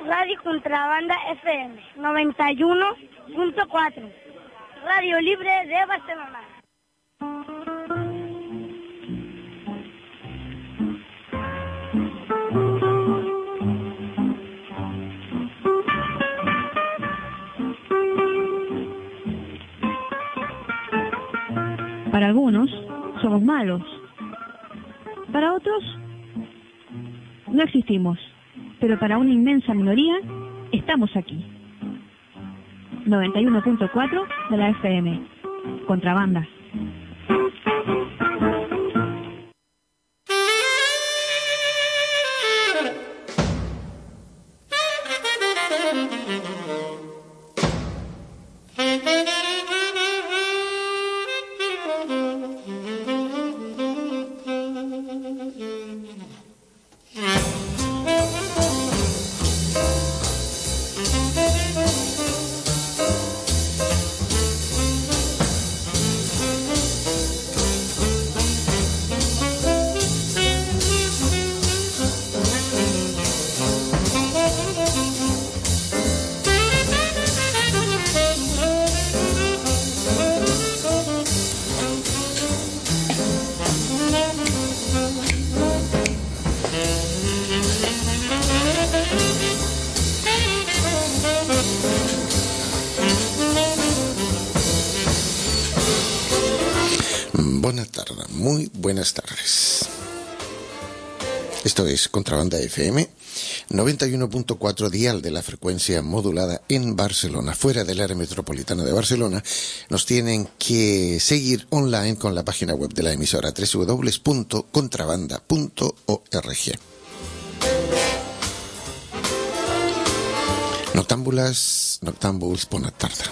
Radio Contrabanda FM 91.4, Radio Libre de Barcelona. Para algunos somos malos, para otros no existimos, pero para una inmensa minoría estamos aquí. 91.4 de la FM, Contrabanda. Buenas tardes. Esto es Contrabanda FM, 91.4 dial de la frecuencia modulada en Barcelona. Fuera del área metropolitana de Barcelona, nos tienen que seguir online con la página web de la emisora www.contrabanda.org. Noctámbuls, bona tarda.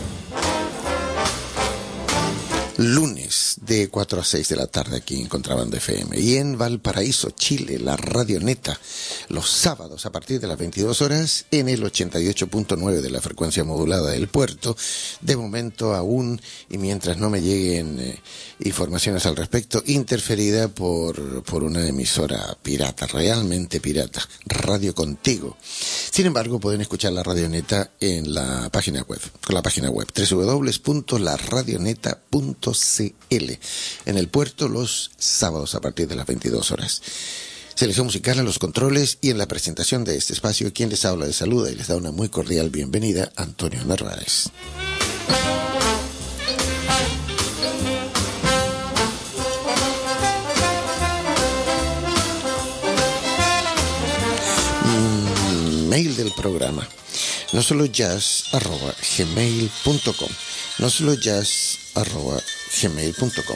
Lunes de 4 a 6 de la tarde aquí en Contrabanda FM. Y en Valparaíso, Chile, la Radio Neta, los sábados a partir de las 22 horas en el 88.9 de la frecuencia modulada del puerto. De momento aún, y mientras no me lleguen informaciones al respecto, interferida por una emisora pirata, realmente pirata, Radio Contigo. Sin embargo, pueden escuchar la Radio Neta en la página web, www.laradioneta.cl, en el puerto los sábados a partir de las 22 horas. Selección musical en los controles y en la presentación de este espacio, quien les habla, les saluda y les da una muy cordial bienvenida, Antonio Narváez. Mail del programa, no solo jazz@gmail.com, no solo jazz@gmail.com.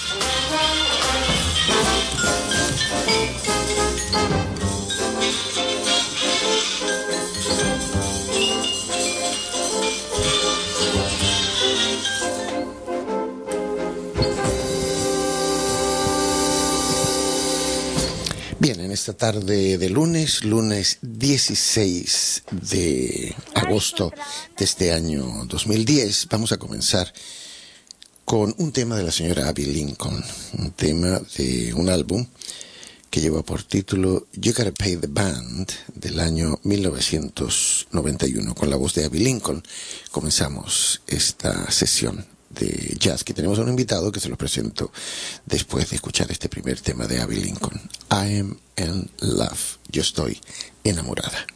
Bien, en esta tarde de lunes 16 de agosto de este año 2010, vamos a comenzar con un tema de la señora Abby Lincoln, un tema de un álbum que lleva por título You Gotta Pay the Band, del año 1991. Con la voz de Abby Lincoln comenzamos esta sesión de jazz, que tenemos a un invitado que se lo presento después de escuchar este primer tema de Abby Lincoln. I am in love. Yo estoy enamorada.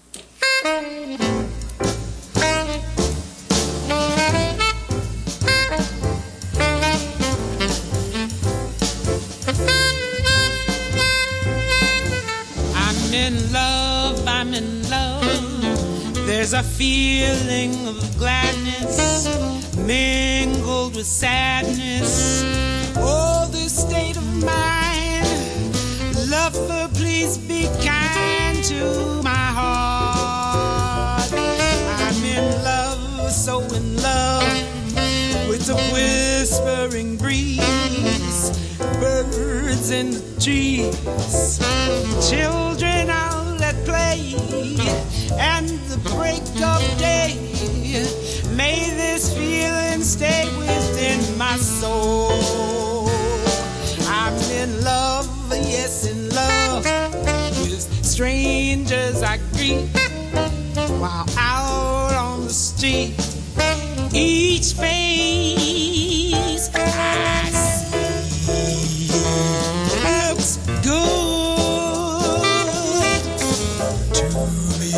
I'm in love, I'm in love. There's a feeling of gladness mingled with sadness. Oh, this state of mind. Lover, please be kind to my heart. I'm in love, so in love with the whispering breeze, birds in the trees, children out at play, and the break of day. May this feeling stay within my soul. I'm in love, yes, in love with strangers I greet, while out on the street, each face I see looks good to me.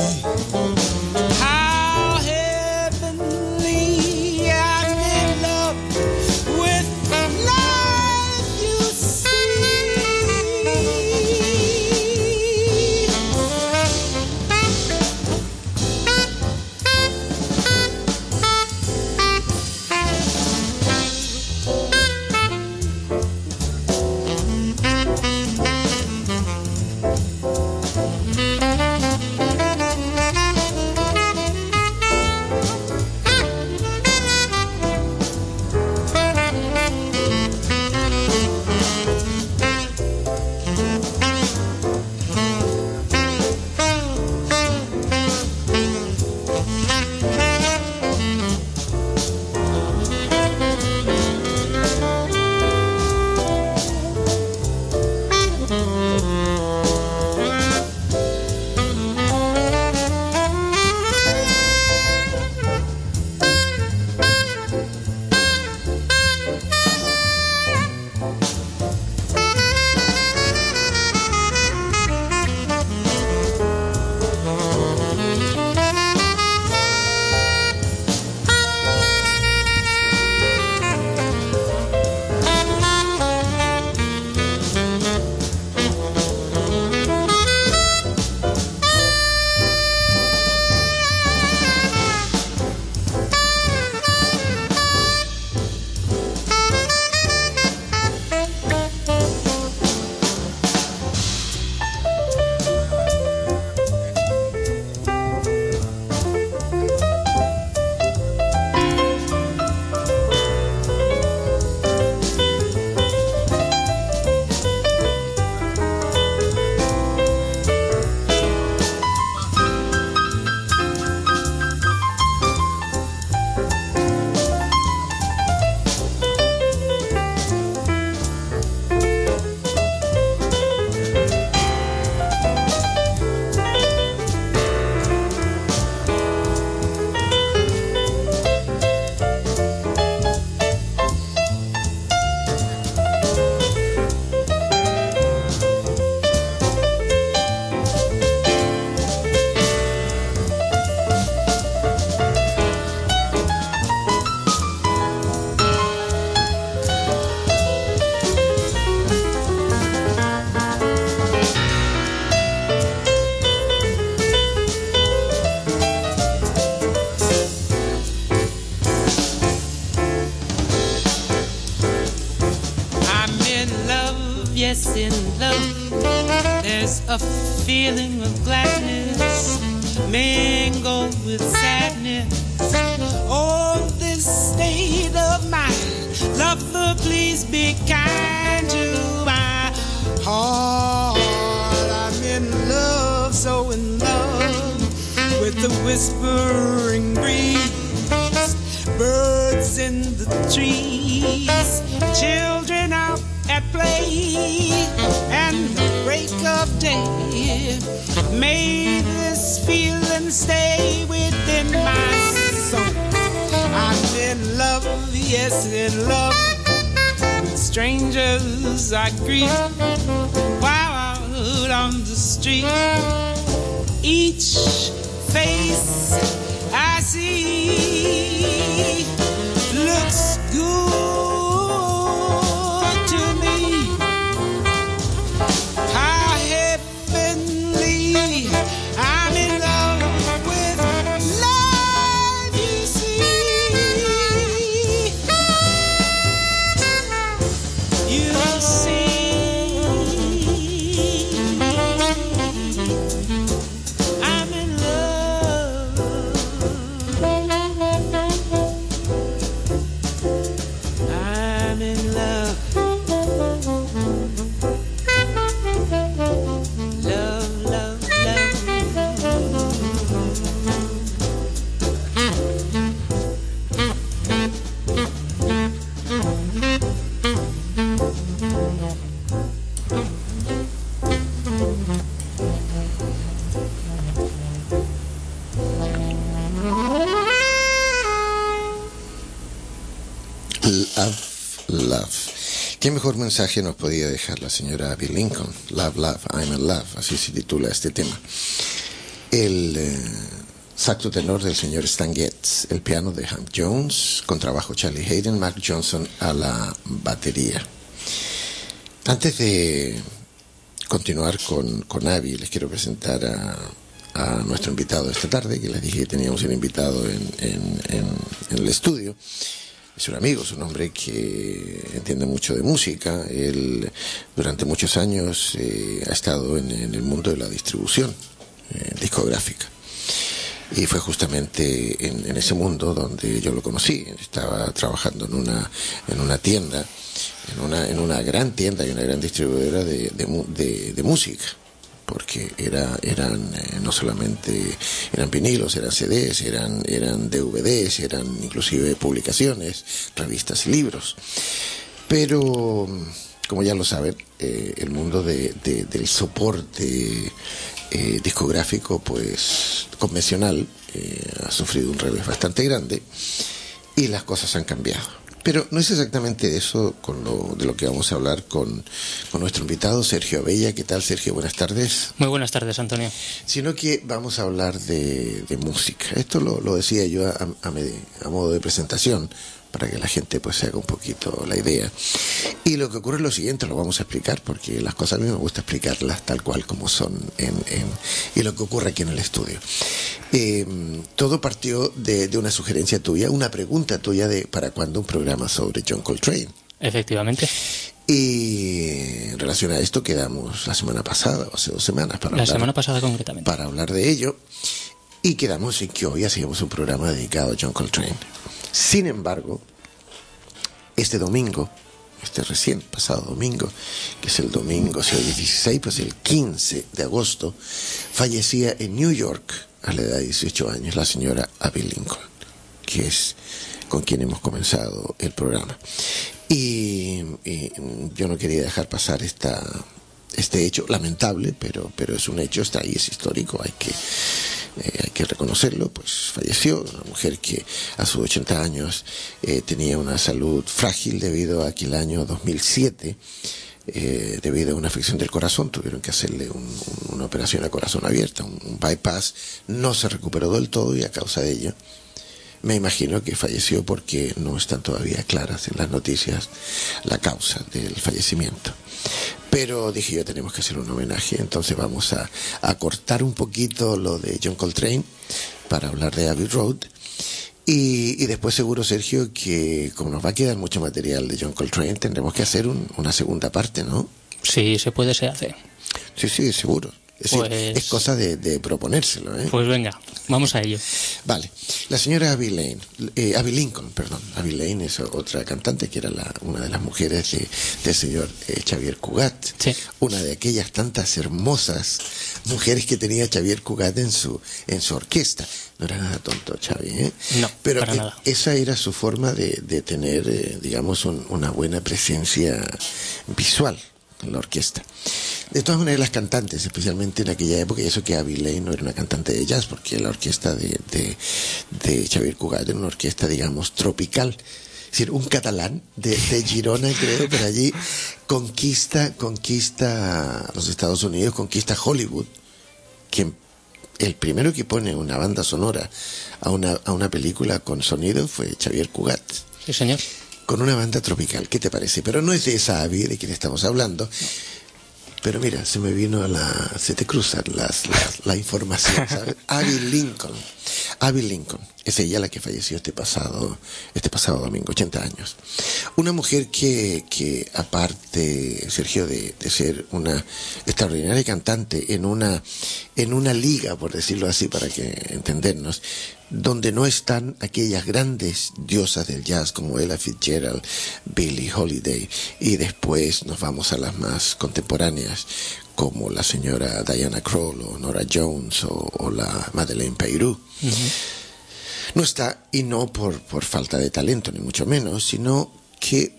How heavenly, I'm in love with life, you see. Yes, in love, there's a feeling of gladness mingled with sadness. Oh, this state of mind, lover, please be kind to my heart. I'm in love, so in love with the whispering breeze, birds in the trees, children out at play, and the break of day made this feeling stay within my soul. I'm in love, yes, in love with strangers I greet while out on the street. Each face I see looks good. I'm in love. Love. ¿Qué mejor mensaje nos podía dejar la señora Abby Lincoln? Love, love, I'm in love, así se titula este tema. El saxo tenor del señor Stan Getz, el piano de Hank Jones, contrabajo Charlie Hayden, Mark Johnson a la batería. Antes de continuar con Abby, les quiero presentar a nuestro invitado de esta tarde, que les dije que teníamos un invitado en el estudio. Es un amigo, es un hombre que entiende mucho de música. Él durante muchos años ha estado en el mundo de la distribución discográfica. Y fue justamente en ese mundo donde yo lo conocí. Estaba trabajando en una tienda, en una gran tienda y una gran distribuidora de música. Porque eran no solamente eran vinilos, eran CDs, eran DVDs, eran inclusive publicaciones, revistas y libros. Pero, como ya lo saben, el mundo del soporte discográfico, pues convencional, ha sufrido un revés bastante grande y las cosas han cambiado. Pero no es exactamente eso de lo que vamos a hablar con nuestro invitado, Sergio Abella. ¿Qué tal, Sergio? Buenas tardes. Muy buenas tardes, Antonio. Sino que vamos a hablar de música. Esto lo decía yo a modo de presentación, para que la gente pues se haga un poquito la idea. Y lo que ocurre es lo siguiente, lo vamos a explicar, porque las cosas a mí me gusta explicarlas tal cual como son y lo que ocurre aquí en el estudio. Todo partió de una sugerencia tuya, una pregunta tuya de ¿para cuándo un programa sobre John Coltrane? Efectivamente. Y en relación a esto quedamos la semana pasada, o hace 2 semanas, semana pasada concretamente, para hablar de ello, y quedamos en que hoy hacíamos un programa dedicado a John Coltrane. Sin embargo, este recién pasado domingo, que es el domingo, si hoy es 16, pues el 15 de agosto, fallecía en New York, a la edad de 18 años, la señora Abby Lincoln, que es con quien hemos comenzado el programa. Y yo no quería dejar pasar este hecho, lamentable, pero es un hecho, está ahí, es histórico, hay que reconocerlo. Pues falleció una mujer que a sus 80 años tenía una salud frágil debido a que el año 2007, debido a una afección del corazón, tuvieron que hacerle una operación a corazón abierto, un bypass. No se recuperó del todo y a causa de ello me imagino que falleció, porque no están todavía claras en las noticias la causa del fallecimiento. Pero dije yo, tenemos que hacer un homenaje, entonces vamos a cortar un poquito lo de John Coltrane para hablar de Abbey Road. Y después seguro, Sergio, que como nos va a quedar mucho material de John Coltrane, tendremos que hacer una segunda parte, ¿no? Sí, se puede, se hace. Sí, seguro. Es decir, es cosa de proponérselo, ¿eh? Pues venga, vamos a ello. Vale. La señora Abby Lincoln, Abby Lane es otra cantante que era una de las mujeres del señor Xavier Cugat. Sí. Una de aquellas tantas hermosas mujeres que tenía Xavier Cugat en su orquesta. No era nada tonto, Xavi, ¿eh? No, pero para nada. Esa era su forma de tener, digamos, una buena presencia visual en la orquesta. De todas maneras, las cantantes, especialmente en aquella época, y eso que Abby Lane no era una cantante de jazz, porque la orquesta de Xavier Cugat era una orquesta, digamos, tropical. Es decir, un catalán de Girona, creo, por allí, conquista los Estados Unidos, conquista Hollywood, que el primero que pone una banda sonora a una película con sonido fue Xavier Cugat. Sí, señor. Con una banda tropical, ¿qué te parece? Pero no es de esa Abby de quien estamos hablando. Pero mira, se te cruzan la información, ¿sabes? Abby Lincoln, es ella la que falleció este pasado domingo, 80 años. Una mujer que aparte, Sergio, de ser una extraordinaria cantante en una liga, por decirlo así, para que entendernos, donde no están aquellas grandes diosas del jazz como Ella Fitzgerald, Billie Holiday, y después nos vamos a las más contemporáneas como la señora Diana Krall o Nora Jones o la Madeleine Peyroux. Uh-huh. No está, y no por falta de talento, ni mucho menos, sino que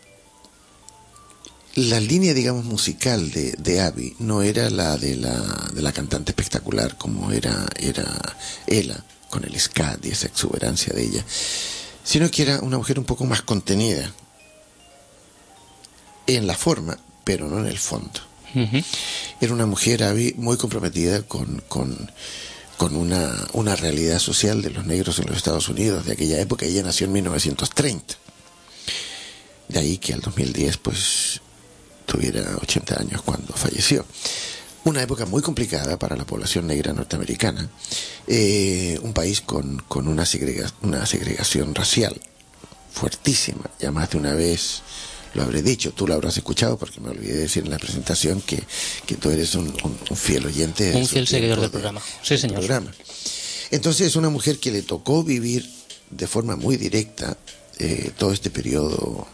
la línea, digamos, musical de Abby no era la de la cantante espectacular como era Ella, con el scat y esa exuberancia de ella, sino que era una mujer un poco más contenida en la forma, pero no en el fondo. Era una mujer, Abby, muy comprometida con una realidad social de los negros en los Estados Unidos de aquella época. Ella nació en 1930. De ahí que al 2010 pues tuviera 80 años cuando falleció. Una época muy complicada para la población negra norteamericana, un país con una segregación racial fuertísima. Ya más de una vez lo habré dicho, tú lo habrás escuchado porque me olvidé decir en la presentación que tú eres un fiel oyente. Un fiel seguidor del programa. Sí, señor. Entonces es una mujer que le tocó vivir de forma muy directa todo este periodo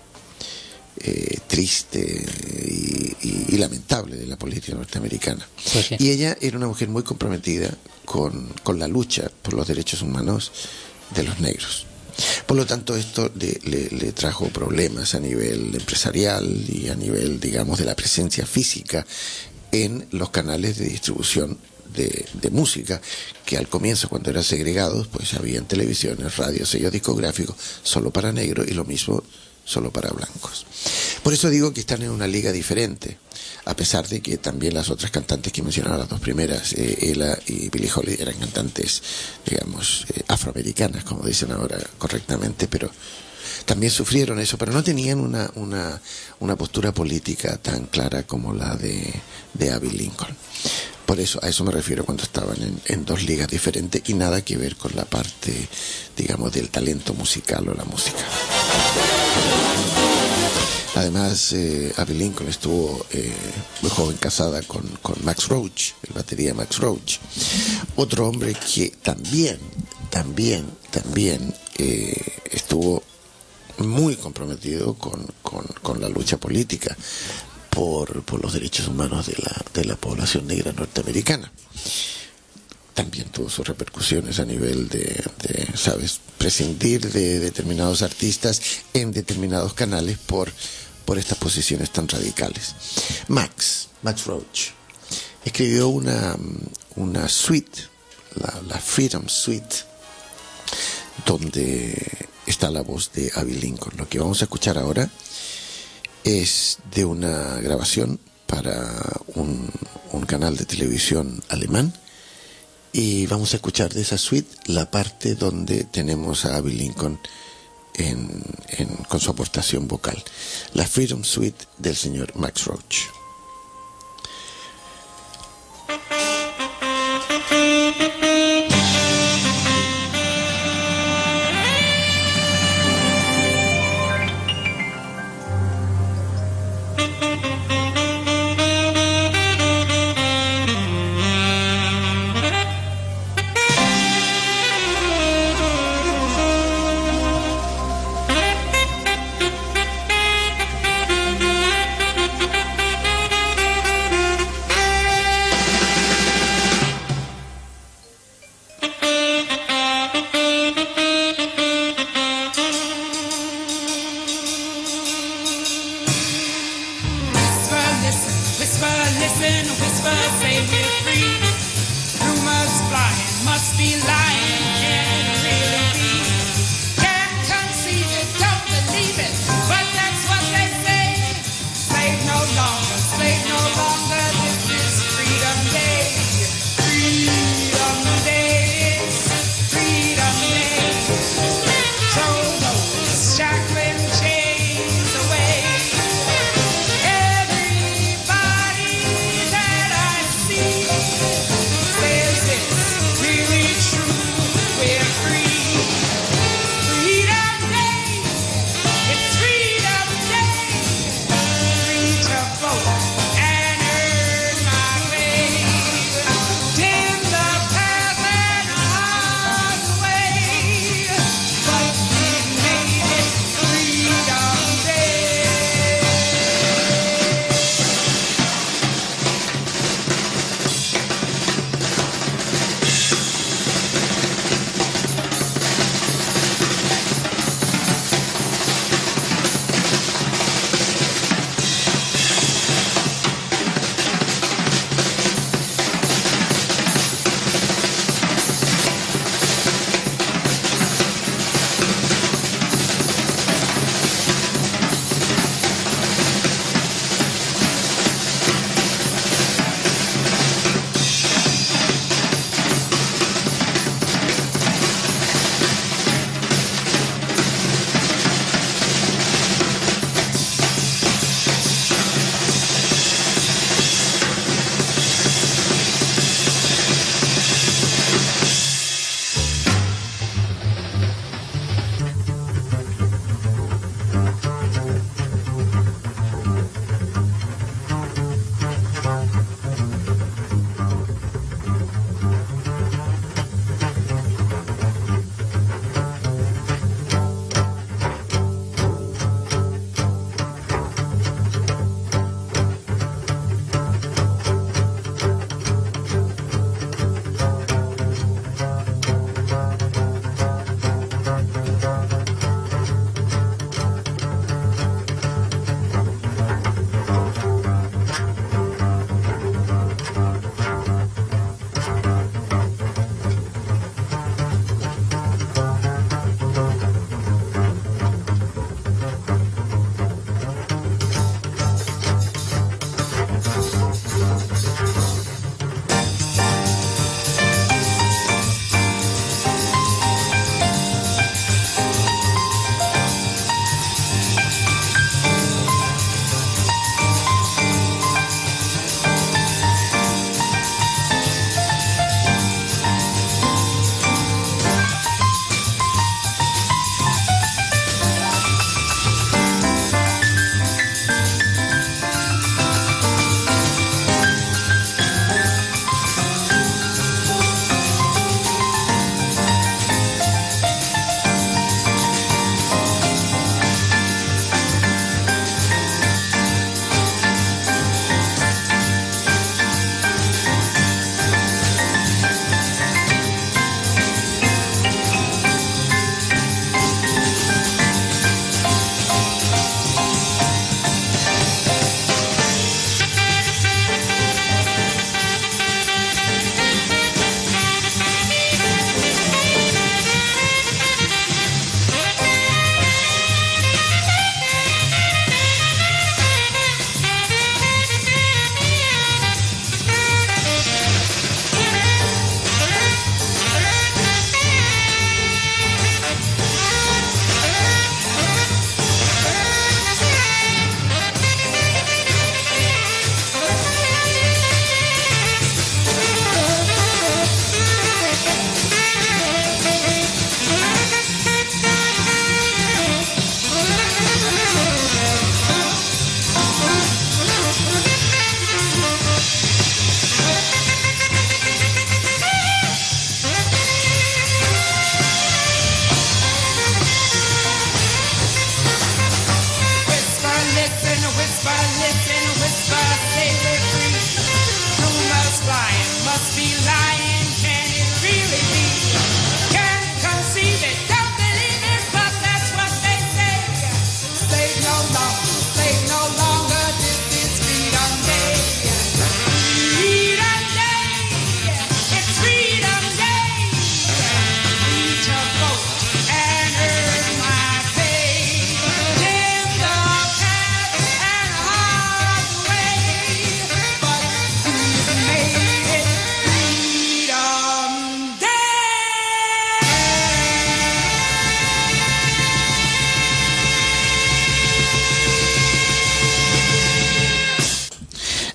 triste y lamentable de la política norteamericana. Pues sí. Y ella era una mujer muy comprometida con la lucha por los derechos humanos de los negros. Por lo tanto, esto le trajo problemas a nivel empresarial y a nivel, digamos, de la presencia física en los canales de distribución de música, que al comienzo, cuando eran segregados, pues había televisiones, radios, sellos discográficos solo para negros y lo mismo solo para blancos. Por eso digo que están en una liga diferente, a pesar de que también las otras cantantes que mencionaba, las dos primeras, Ella y Billie Holiday, eran cantantes, digamos, afroamericanas, como dicen ahora correctamente, pero también sufrieron eso, pero no tenían una postura política tan clara como la de Abby Lincoln. Por eso, a eso me refiero cuando estaban en dos ligas diferentes y nada que ver con la parte, digamos, del talento musical o la música. Además, Abby Lincoln estuvo muy joven casada con Max Roach, el batería Max Roach. Otro hombre que también estuvo muy comprometido con la lucha política por los derechos humanos de la población negra norteamericana. También tuvo sus repercusiones a nivel de ¿sabes?, prescindir de determinados artistas en determinados canales por estas posiciones tan radicales. Max Roach escribió una suite, la Freedom Suite, donde está la voz de Abby Lincoln. Lo que vamos a escuchar ahora es de una grabación para un canal de televisión alemán, y vamos a escuchar de esa suite la parte donde tenemos a Abby Lincoln con su aportación vocal, la Freedom Suite del señor Max Roach. Thank you.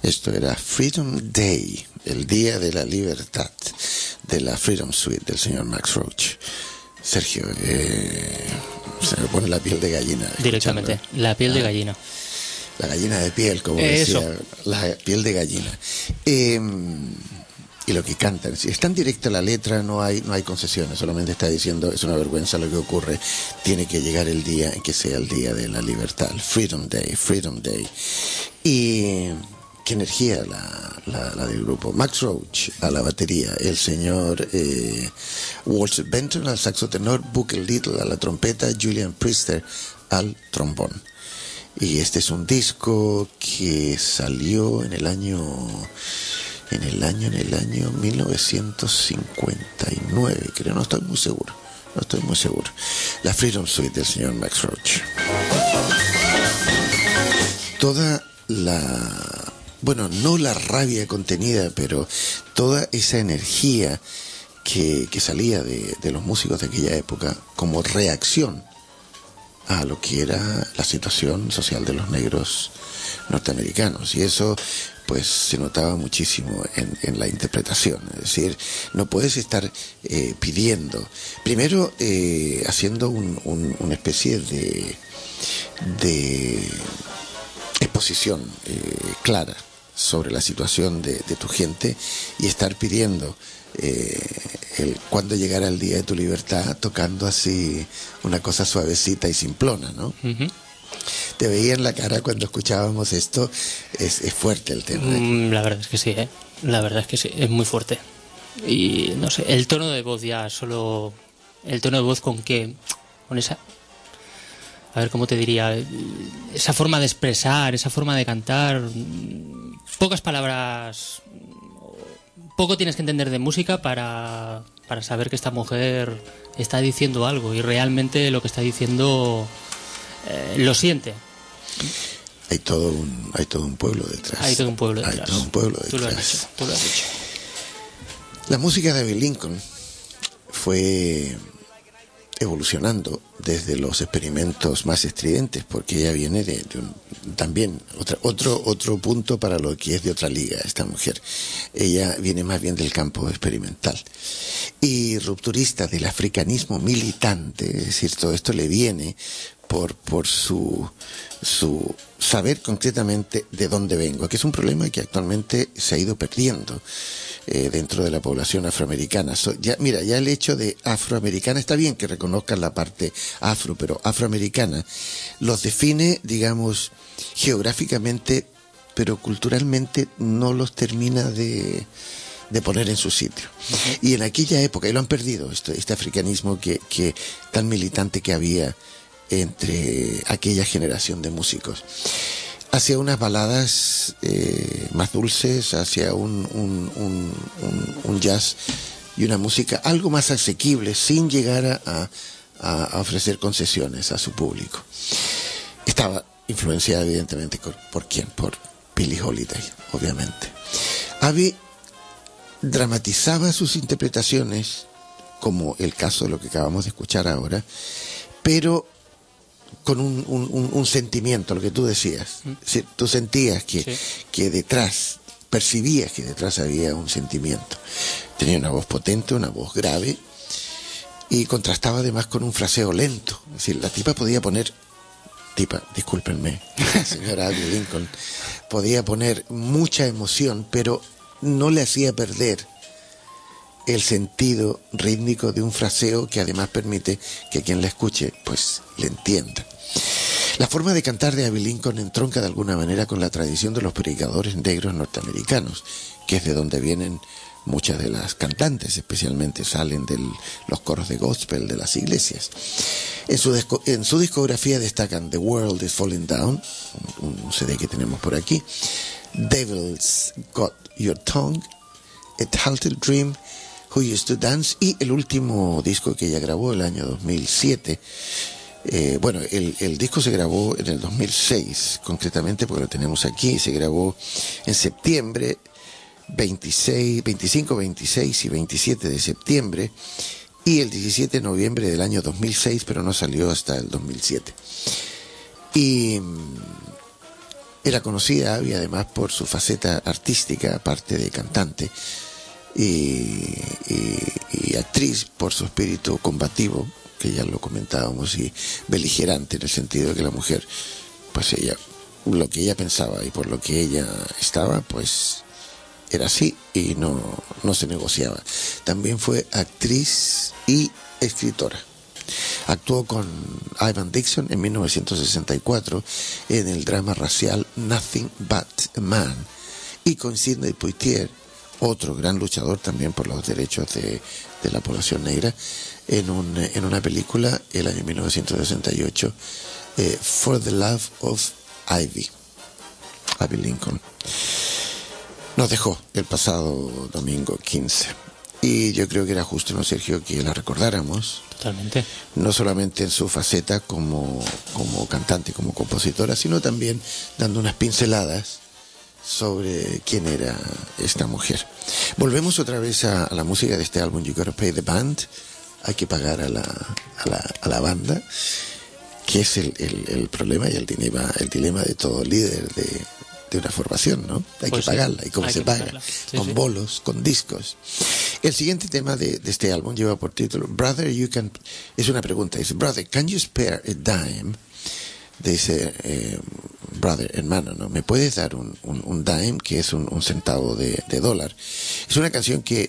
Esto era Freedom Day, el día de la libertad, de la Freedom Suite del señor Max Roach. Sergio, se me pone la piel de gallina. Directamente, la piel de gallina. La gallina de piel, como Eso. decía, la piel de gallina. Y lo que cantan, si está en directo la letra, no hay concesiones, solamente está diciendo, es una vergüenza lo que ocurre, tiene que llegar el día en que sea el día de la libertad, Freedom Day, Freedom Day. Y qué energía la del grupo. Max Roach a la batería, el señor Walter Benton al saxo tenor, Booker Little a la trompeta, Julian Priester al trombón. Y este es un disco que salió en el año 1959, creo, no estoy muy seguro. La Freedom Suite del señor Max Roach. Toda no la rabia contenida, pero toda esa energía que salía de los músicos de aquella época como reacción a lo que era la situación social de los negros norteamericanos, y eso pues se notaba muchísimo en la interpretación. Es decir, no puedes estar pidiendo, primero haciendo una especie de exposición clara sobre la situación de tu gente, y estar pidiendo cuando llegara el día de tu libertad, tocando así una cosa suavecita y simplona, ¿no? Uh-huh. Te veía en la cara cuando escuchábamos esto. Es fuerte el tema, ¿eh? La verdad es que sí, la verdad es que sí, es muy fuerte. Y no sé, el tono de voz ya, solo el tono de voz con esa, a ver cómo te diría, esa forma de expresar, esa forma de cantar, pocas palabras, poco tienes que entender de música para saber que esta mujer está diciendo algo, y realmente lo que está diciendo lo siente. Hay todo un pueblo detrás. Hay todo un pueblo detrás. Tú lo has dicho. La música de Abbey Lincoln fue evolucionando desde los experimentos más estridentes, porque ella viene también otro punto para lo que es de otra liga esta mujer. Ella viene más bien del campo experimental y rupturista del africanismo militante, es decir, todo esto le viene por su saber concretamente de dónde vengo, que es un problema que actualmente se ha ido perdiendo dentro de la población afroamericana. Ya el hecho de afroamericana, está bien que reconozcan la parte afro, pero afroamericana los define, digamos, geográficamente, pero culturalmente no los termina de poner en su sitio. Uh-huh. Y en aquella época, y lo han perdido, este africanismo que tan militante que había entre aquella generación de músicos, hacia unas baladas más dulces, hacia un jazz y una música algo más asequible, sin llegar a ofrecer concesiones a su público. Estaba influenciada evidentemente por quién, por Billie Holiday, obviamente. Abbey dramatizaba sus interpretaciones, como el caso de lo que acabamos de escuchar ahora, pero con un sentimiento, lo que tú decías. Tú sentías que detrás, percibías que detrás había un sentimiento. Tenía una voz potente, una voz grave, y contrastaba además con un fraseo lento. Es decir, la discúlpenme, la señora Abbey Lincoln podía poner mucha emoción, pero no le hacía perder el sentido rítmico de un fraseo que además permite que quien la escuche pues le entienda. La forma de cantar de Abbey Lincoln entronca de alguna manera con la tradición de los predicadores negros norteamericanos, que es de donde vienen muchas de las cantantes, especialmente salen de los coros de gospel de las iglesias. En su discografía destacan The World is Falling Down, un CD que tenemos por aquí, Devil's Got Your Tongue, A Talented Dream, Who Used to Dance, y el último disco que ella grabó el año 2007. El disco se grabó en el 2006, concretamente, porque lo tenemos aquí. Se grabó en septiembre, 25, 26 y 27 de septiembre, y el 17 de noviembre del año 2006, pero no salió hasta el 2007. Y Era conocida Abby además por su faceta artística, aparte de cantante, y actriz por su espíritu combativo, que ya lo comentábamos, y beligerante, en el sentido de que la mujer, pues ella, lo que ella pensaba y por lo que ella estaba, pues era así y no se negociaba. También fue actriz y escritora. Actuó con Ivan Dixon en 1964 en el drama racial Nothing But a Man, y con Sidney Poitier, otro gran luchador también por los derechos de la población negra, en una película el año 1968, For the Love of Ivy Lincoln. Nos dejó el pasado domingo 15. Y yo creo que era justo, ¿no, Sergio?, que la recordáramos. Totalmente. No solamente en su faceta como cantante, como compositora, sino también dando unas pinceladas sobre quién era esta mujer. Volvemos otra vez a la música de este álbum, You Gotta Pay the Band. Hay que pagar a la banda, que es el problema y el dilema de todo líder de una formación, ¿no? Hay que pagarla. ¿Y cómo se paga? Con bolos, con discos. El siguiente tema de este álbum lleva por título Brother, you can... Es una pregunta. Dice, Brother, can you spare a dime? Dice, brother, hermano, ¿no? ¿Me puedes dar un dime, que es un centavo de dólar? Es una canción que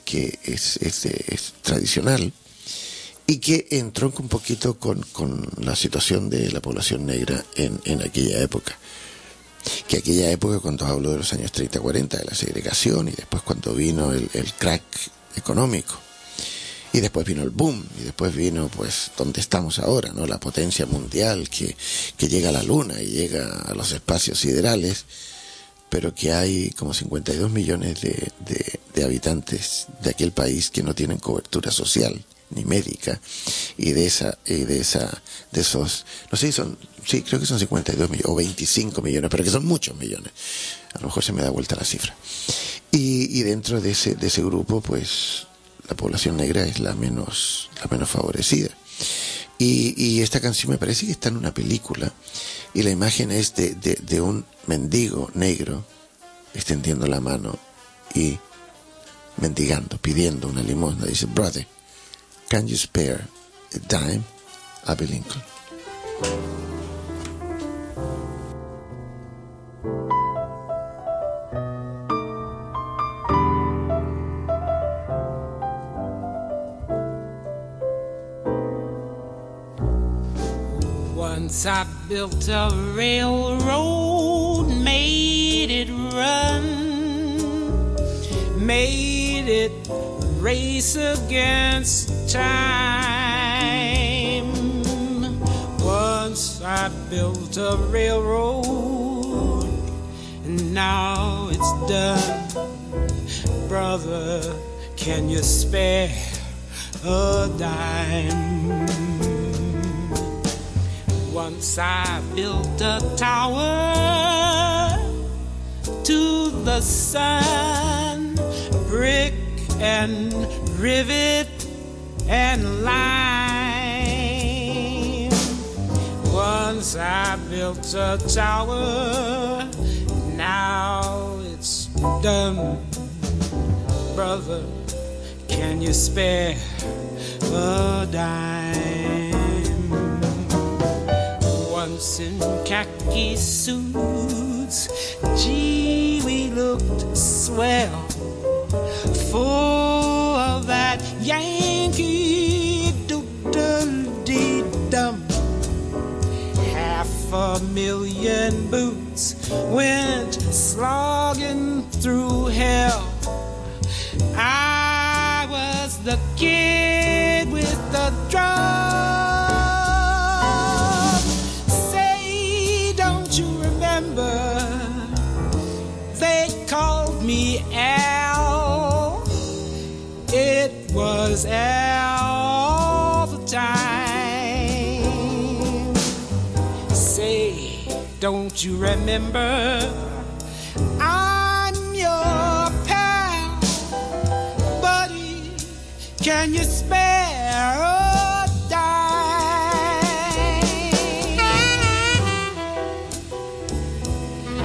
es tradicional y que entronca un poquito con la situación de la población negra en aquella época. Que aquella época, cuando hablo de los años 30-40, de la segregación, y después cuando vino el crack económico, y después vino el boom, y después vino, pues, donde estamos ahora, ¿no? La potencia mundial que llega a la luna y llega a los espacios siderales, pero que hay como 52 millones de habitantes de aquel país que no tienen cobertura social ni médica, y de esos, no sé, sí, creo que son 52 millones o 25 millones, pero que son muchos millones. A lo mejor se me da vuelta la cifra. Y dentro de ese grupo, pues, la población negra es la menos favorecida. Y esta canción me parece que está en una película, y la imagen es de un mendigo negro extendiendo la mano y mendigando, pidiendo una limosna. Dice, Brother, can you spare a dime? Abbey Lincoln. Once I built a railroad, made it run, made it race against time. Once I built a railroad, and now it's done. Brother, can you spare a dime? Once I built a tower to the sun, brick and rivet and lime. Once I built a tower, now it's done. Brother, can you spare a dime? Once in khaki suits, gee, we looked swell, full of that Yankee doodle-dee-dum. 500,000 boots went slogging through hell. I was the kid with the drum. Say, don't you remember? They called me Al. It was Al all the time. Say, don't you remember? I'm your pal, buddy. Can you spare a dime?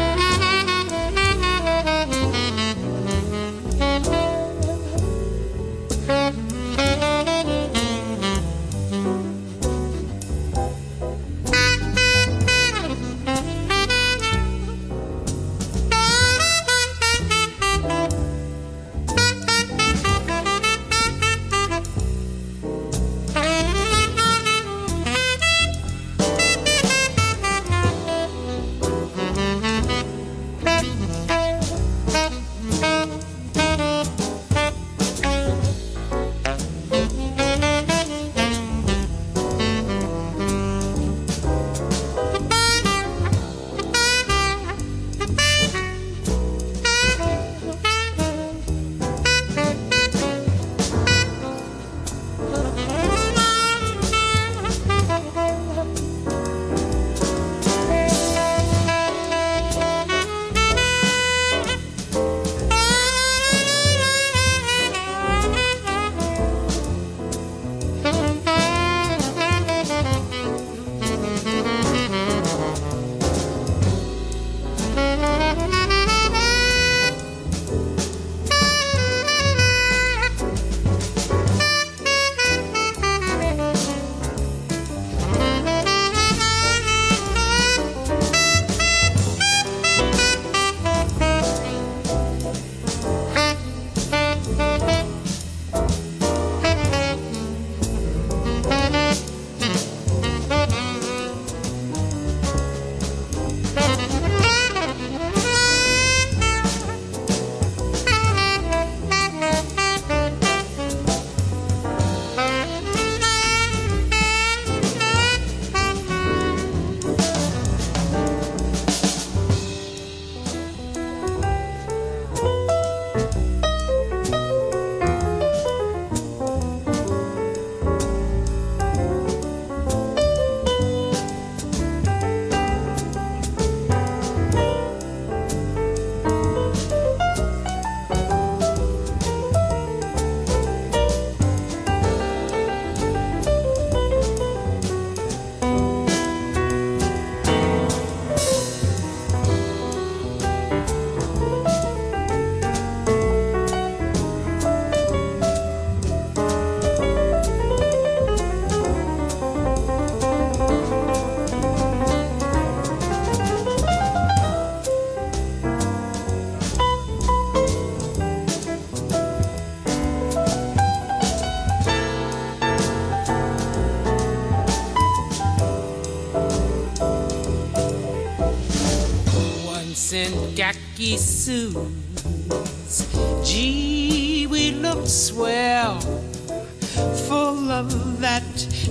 khaki suits. Gee, we looked swell, full of that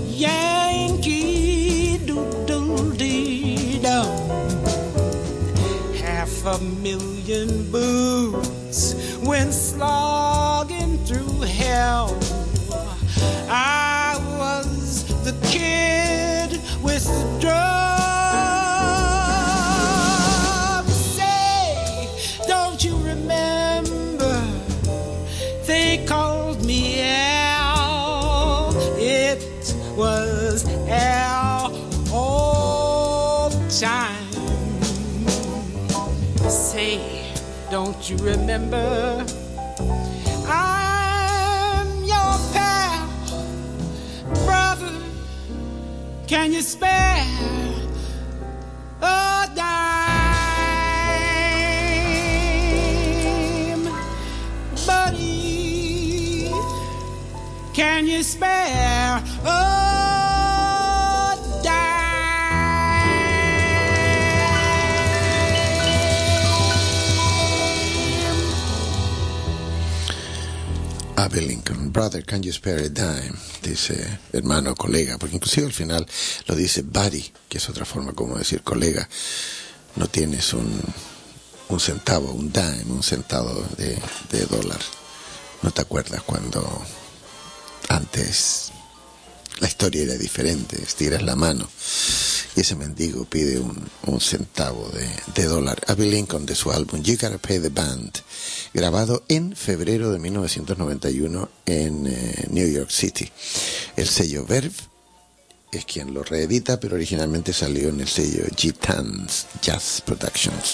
Yankee doodle-dee-dum. 500,000 boots went slogging through hell. I was the kid with the drum. Say, don't you remember they called me Al? It was Al all the time. Say, don't you remember I'm your pal, brother, can you spare a dime? Buddy, can you spare a Abe Lincoln, brother, can you spare a dime? Dice hermano, colega, porque inclusive al final lo dice buddy, que es otra forma como decir colega. No tienes un centavo, un dime, un centavo de dólar. ¿No te acuerdas cuando antes la historia era diferente? Estiras la mano y ese mendigo pide un centavo de dólar. Abe Lincoln, de su álbum You Gotta Pay the Band, grabado en febrero de 1991 en New York City. El sello Verve es quien lo reedita, pero originalmente salió en el sello G-Tans Jazz Productions.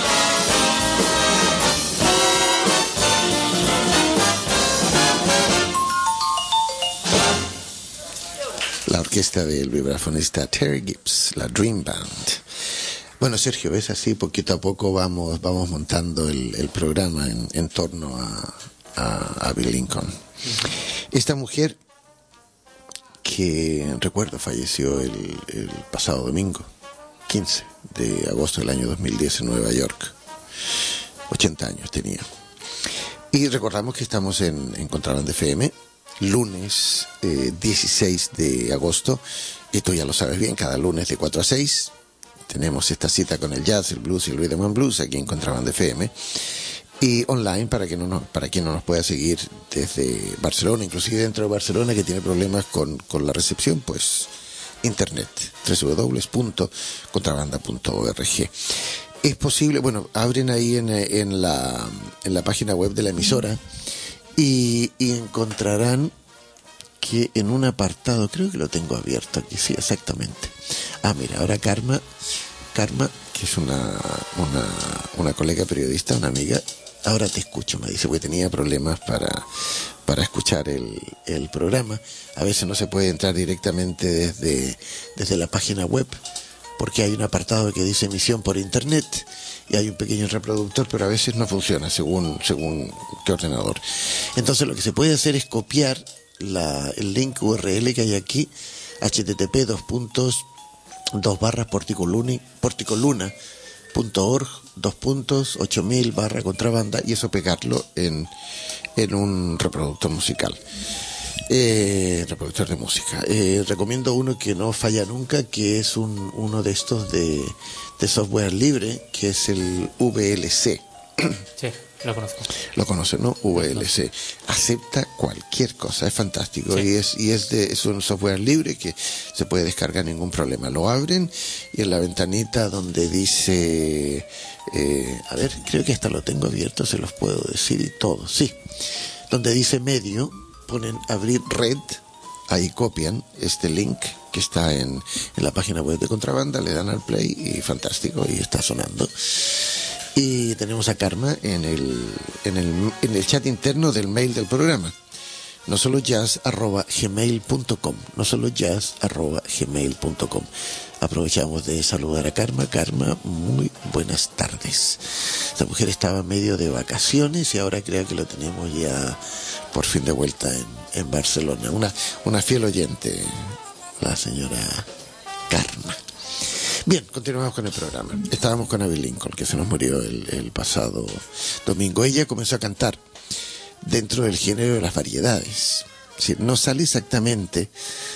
La orquesta del vibrafonista Terry Gibbs, la Dream Band. Bueno, Sergio, ves, así poquito a poco vamos montando el programa en torno a Bill Lincoln. Esta mujer que, recuerdo, falleció el pasado domingo, 15 de agosto del año 2010 en Nueva York. 80 años tenía. Y recordamos que estamos en Contrabanda FM, lunes 16 de agosto, y tú ya lo sabes bien, cada lunes de 4 a 6 tenemos esta cita con el jazz, el blues y el rhythm and blues aquí en Contrabanda FM, y online para quien no nos pueda seguir desde Barcelona, inclusive dentro de Barcelona, que tiene problemas con la recepción, pues internet, www.contrabanda.org. Es posible, bueno, abren ahí en la página web de la emisora y encontrarán que en un apartado, creo que lo tengo abierto aquí, sí, exactamente. Ah, mira, ahora Karma, que es una colega periodista, una amiga, ahora te escucho, me dice, porque tenía problemas para escuchar el programa. A veces no se puede entrar directamente desde la página web, porque hay un apartado que dice emisión por internet y hay un pequeño reproductor, pero a veces no funciona según qué ordenador. Entonces lo que se puede hacer es copiar el link URL que hay aquí, http://porticoluna.org/8000/contrabanda, y eso pegarlo en un reproductor musical. Reproductor de música. Recomiendo uno que no falla nunca, que es uno de estos de software libre, que es el VLC. Sí, lo conozco. Lo conoce, ¿no? VLC. Acepta cualquier cosa, es fantástico. Sí. Y es un software libre que se puede descargar ningún problema. Lo abren y en la ventanita donde dice, a ver, creo que hasta lo tengo abierto, se los puedo decir y todo, sí. Donde dice medio, ponen abrir red, ahí copian este link que está en la página web de Contrabanda, le dan al play y fantástico, y está sonando. Y tenemos a Karma en el chat interno del mail del programa, nosolojazz@gmail.com, nosolojazz@gmail.com. Aprovechamos de saludar a Karma. Karma, muy buenas tardes. Esta mujer estaba medio de vacaciones y ahora creo que lo tenemos ya por fin de vuelta en Barcelona. Una fiel oyente, la señora Karma. Bien, continuamos con el programa. Estábamos con Abby Lincoln, que se nos murió el pasado domingo. Ella comenzó a cantar dentro del género de las variedades. Es decir, no sale exactamente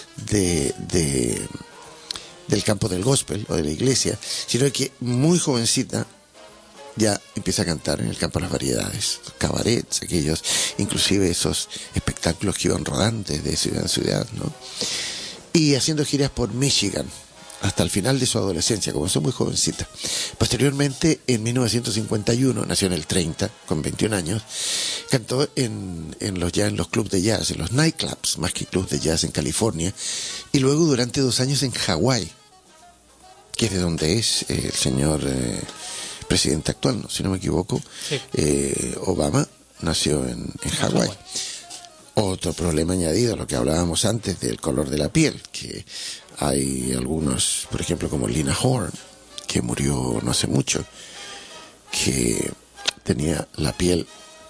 del campo del gospel o de la iglesia, sino que muy jovencita ya empieza a cantar en el campo de las variedades, cabarets, aquellos, inclusive esos espectáculos que iban rodantes de ciudad en ciudad, ¿no? Y haciendo giras por Michigan hasta el final de su adolescencia. Comenzó muy jovencita. Posteriormente, en 1951, nació en el 30, con 21 años, cantó en los clubs de jazz, en los nightclubs, más que clubs de jazz en California, y luego durante 2 años en Hawái, que es de donde es el señor presidente actual, ¿no? Si no me equivoco, sí. Obama nació en Hawái. Otro problema añadido a lo que hablábamos antes del color de la piel, que hay algunos, por ejemplo, como Lena Horne, que murió no hace mucho, que tenía la piel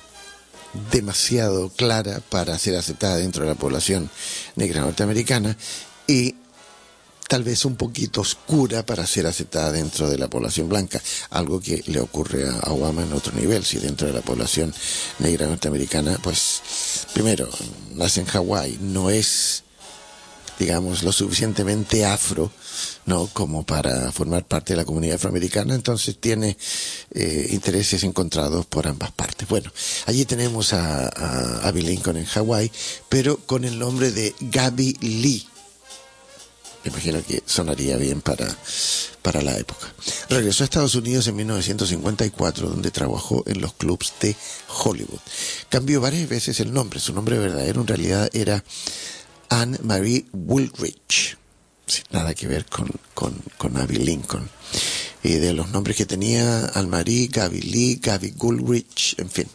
demasiado clara para ser aceptada dentro de la población negra norteamericana y tal vez un poquito oscura para ser aceptada dentro de la población blanca, algo que le ocurre a Obama en otro nivel. Si dentro de la población negra norteamericana, pues primero, nace en Hawái, no es, digamos, lo suficientemente afro, ¿no?, como para formar parte de la comunidad afroamericana, entonces tiene intereses encontrados por ambas partes. Bueno, allí tenemos a Abby Lincoln en Hawái, pero con el nombre de Gaby Lee. Me imagino que sonaría bien para la época. Regresó a Estados Unidos en 1954, donde trabajó en los clubs de Hollywood. Cambió varias veces el nombre. Su nombre verdadero en realidad era Anne Marie Woolrich. Sin nada que ver con Abby Lincoln. Y de los nombres que tenía, Anne Marie, Gaby Lee, Gaby Woolrich, en fin.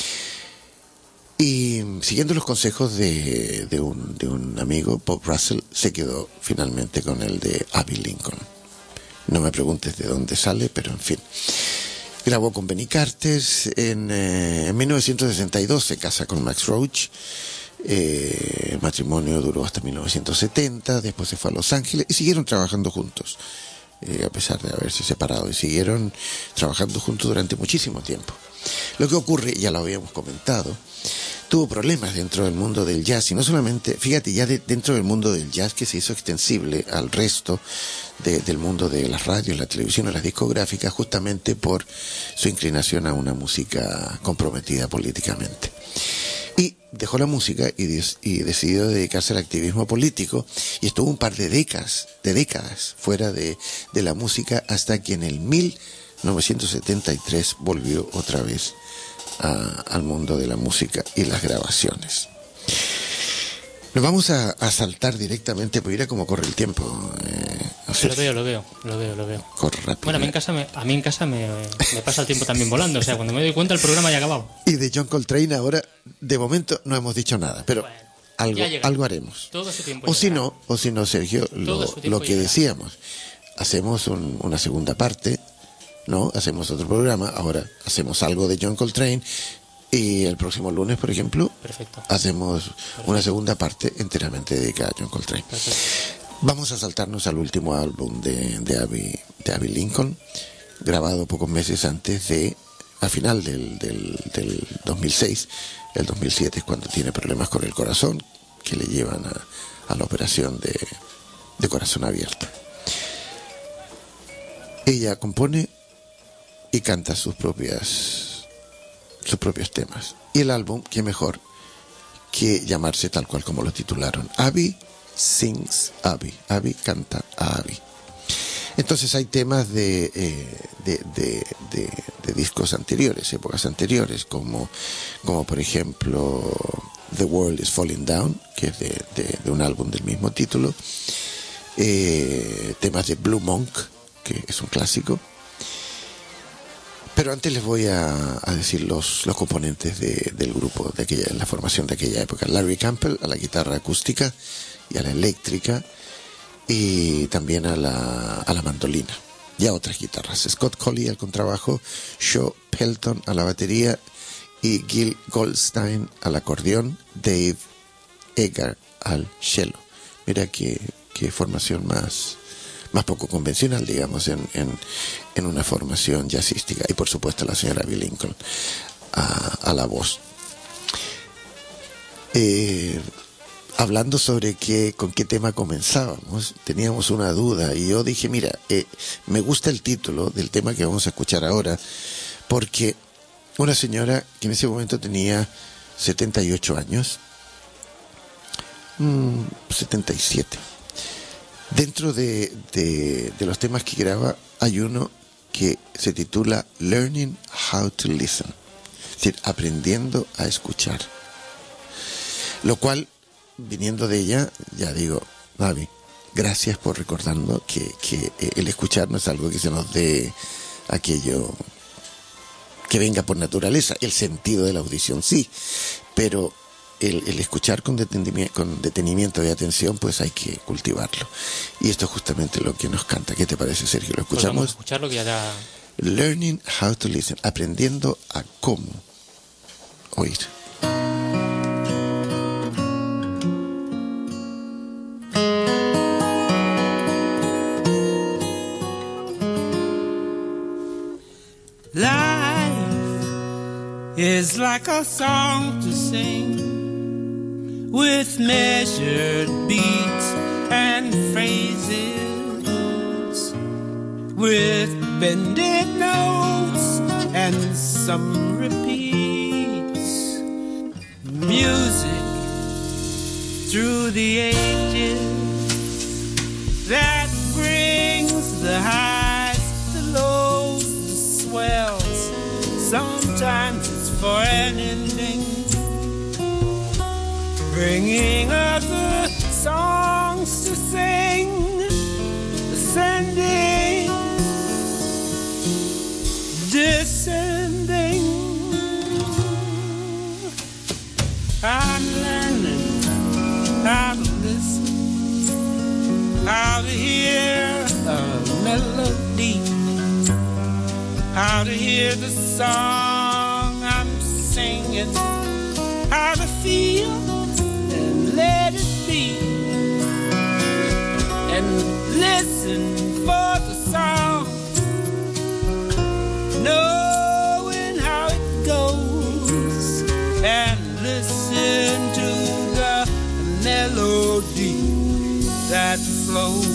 Y siguiendo los consejos de un amigo, Bob Russell, se quedó finalmente con el de Abby Lincoln. No me preguntes de dónde sale, pero en fin. Grabó con Benny Carter. En 1962 se casa con Max Roach. El matrimonio duró hasta 1970. Después se fue a Los Ángeles y siguieron trabajando juntos. A pesar de haberse separado, y siguieron trabajando juntos durante muchísimo tiempo. Lo que ocurre, ya lo habíamos comentado, tuvo problemas dentro del mundo del jazz, y no solamente, fíjate, ya dentro del mundo del jazz, que se hizo extensible al resto del mundo de las radios, la televisión, las discográficas, justamente por su inclinación a una música comprometida políticamente. Y dejó la música y decidió dedicarse al activismo político, y estuvo un par de décadas fuera de la música, hasta que en el 1973 volvió otra vez al mundo de la música y las grabaciones. Nos vamos a saltar directamente, porque mira cómo corre el tiempo. Lo veo. Corre rápido. Bueno, a mí en casa me pasa el tiempo también volando. O sea, cuando me doy cuenta el programa ya ha acabado. Y de John Coltrane ahora, de momento, no hemos dicho nada, pero bueno, algo haremos. Todo su tiempo. O si no, Sergio, lo que decíamos, hacemos una segunda parte, ¿no? Hacemos otro programa, ahora hacemos algo de John Coltrane, y el próximo lunes, por ejemplo, hacemos una segunda parte enteramente dedicada a John Coltrane. Perfecto. Vamos a saltarnos al último álbum de Abby Lincoln, grabado pocos meses antes al final del 2006. El 2007 es cuando tiene problemas con el corazón, que le llevan a la operación de corazón abierto. Ella compone y canta sus propios temas. Y el álbum, qué mejor que llamarse tal cual como lo titularon: Abby Sings Abby. Abby canta a Abby. Entonces hay temas de discos anteriores, épocas anteriores, como por ejemplo The World is Falling Down, que es de un álbum del mismo título. Temas de Blue Monk, que es un clásico. Pero antes les voy a decir los componentes del grupo, la formación de aquella época. Larry Campbell a la guitarra acústica y a la eléctrica, y también a la mandolina y a otras guitarras. Scott Colley al contrabajo, Shaw Pelton a la batería y Gil Goldstein al acordeón, Dave Eggar al cello. Mira qué formación más más poco convencional, digamos, en una formación jazzística. Y por supuesto la señora Abby Lincoln a la voz. Hablando sobre con qué tema comenzábamos, teníamos una duda y yo dije, mira, me gusta el título del tema que vamos a escuchar ahora, porque una señora que en ese momento tenía 78 años, 77, dentro de los temas que graba hay uno que se titula Learning How to Listen, es decir, aprendiendo a escuchar, lo cual, viniendo de ella, ya digo, Gaby, gracias por recordarnos que el escuchar no es algo que se nos dé aquello que venga por naturaleza. El sentido de la audición sí, pero el escuchar con detenimiento y atención, pues hay que cultivarlo. Y esto es justamente lo que nos canta. ¿Qué te parece, Sergio? ¿Lo escuchamos? Pues vamos a escucharlo, que ya da... Learning How to Listen, aprendiendo a cómo oír. Is like a song to sing with measured beats and phrases, with bended notes and some repeats. Music through the ages that brings the highs, the lows, the swells. Sometimes for an ending, bringing other songs to sing, ascending, descending. I'm learning how to listen, how to hear a melody, how to hear the song I'm singing, how to feel and let it be, and listen for the song, knowing how it goes, and listen to the melody that flows.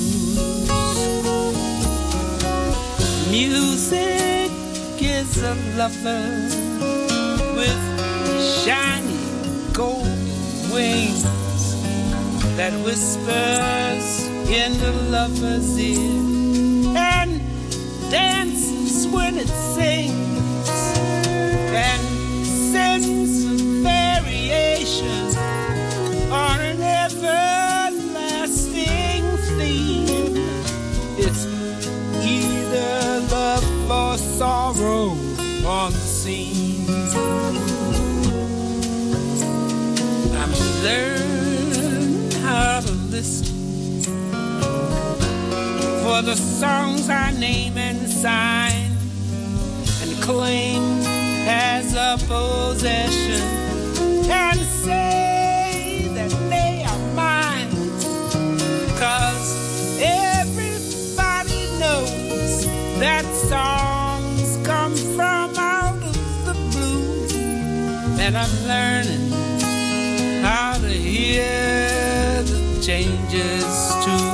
Music is a lover with shiny golden wings that whispers in the lover's ear and dances when it sings and sings a variation on an everlasting theme. It's either love or sorrow on the scene. I'm learning how to listen for the songs I name and sign and claim as a possession and say that they are mine, 'cause everybody knows that songs come from out of the blue, and I'm learning how to hear the changes too.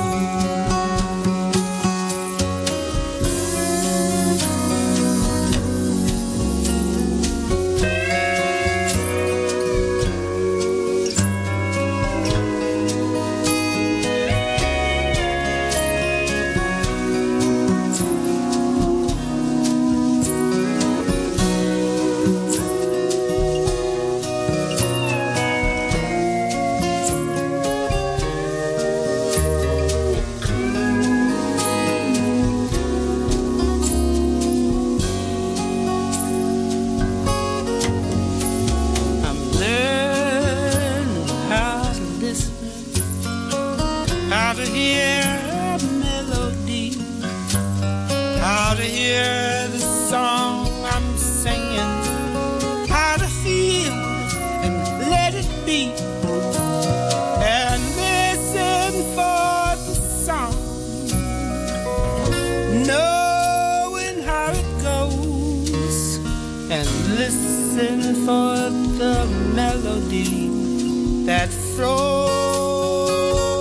melody that flows,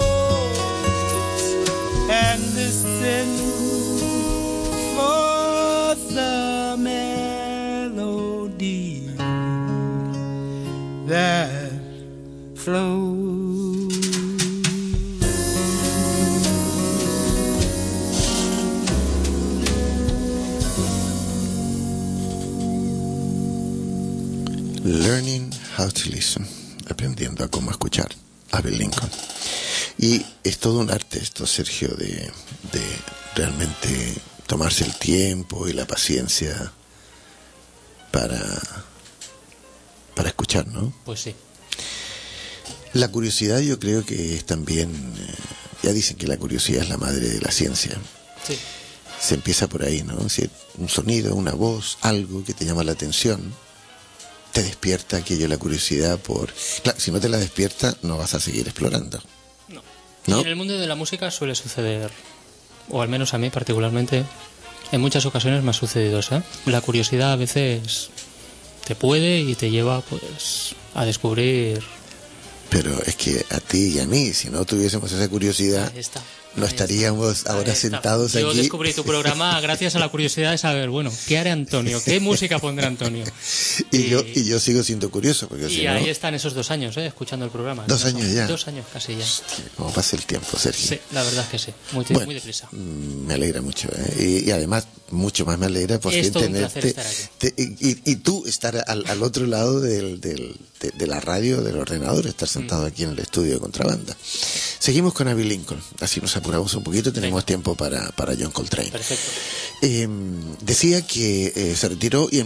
and listen for the melody that flows. Learning How to Listen, aprendiendo a cómo escuchar, Abbey Lincoln. Y es todo un arte esto, Sergio, de realmente tomarse el tiempo y la paciencia para escuchar, ¿no? Pues sí. La curiosidad yo creo que es también, ya dicen que la curiosidad es la madre de la ciencia. Sí. Se empieza por ahí, ¿no? Si un sonido, una voz, algo que te llama la atención, te despierta aquello, la curiosidad por... Claro, si no te la despierta, no vas a seguir explorando. No. ¿No? Y en el mundo de la música suele suceder, o al menos a mí particularmente, en muchas ocasiones me ha sucedido eso, ¿eh? La curiosidad a veces te puede y te lleva pues a descubrir... Pero es que a ti y a mí, si no tuviésemos esa curiosidad, Ahí está. no estaríamos ahora sentados Yo aquí. Yo descubrí tu programa gracias a la curiosidad de saber, bueno, ¿qué hará Antonio? ¿Qué música pondrá Antonio? Y yo sigo siendo curioso. Porque y si ahí no, están esos 2 años, escuchando el programa. 2 años ya. 2 años casi ya. Hostia, cómo pasa el tiempo, Sergio. Sí, la verdad es que sí. Muy deprisa. Me alegra mucho, ¿eh? Y además, mucho más me alegra por Es fin todo un placer estar aquí. y tú estar al otro lado de la radio, del ordenador, estar sentado aquí en el estudio de Contrabanda. Seguimos con Abbey Lincoln, así nos apuramos un poquito, tenemos tiempo para John Coltrane. Perfecto. Decía que se retiró y en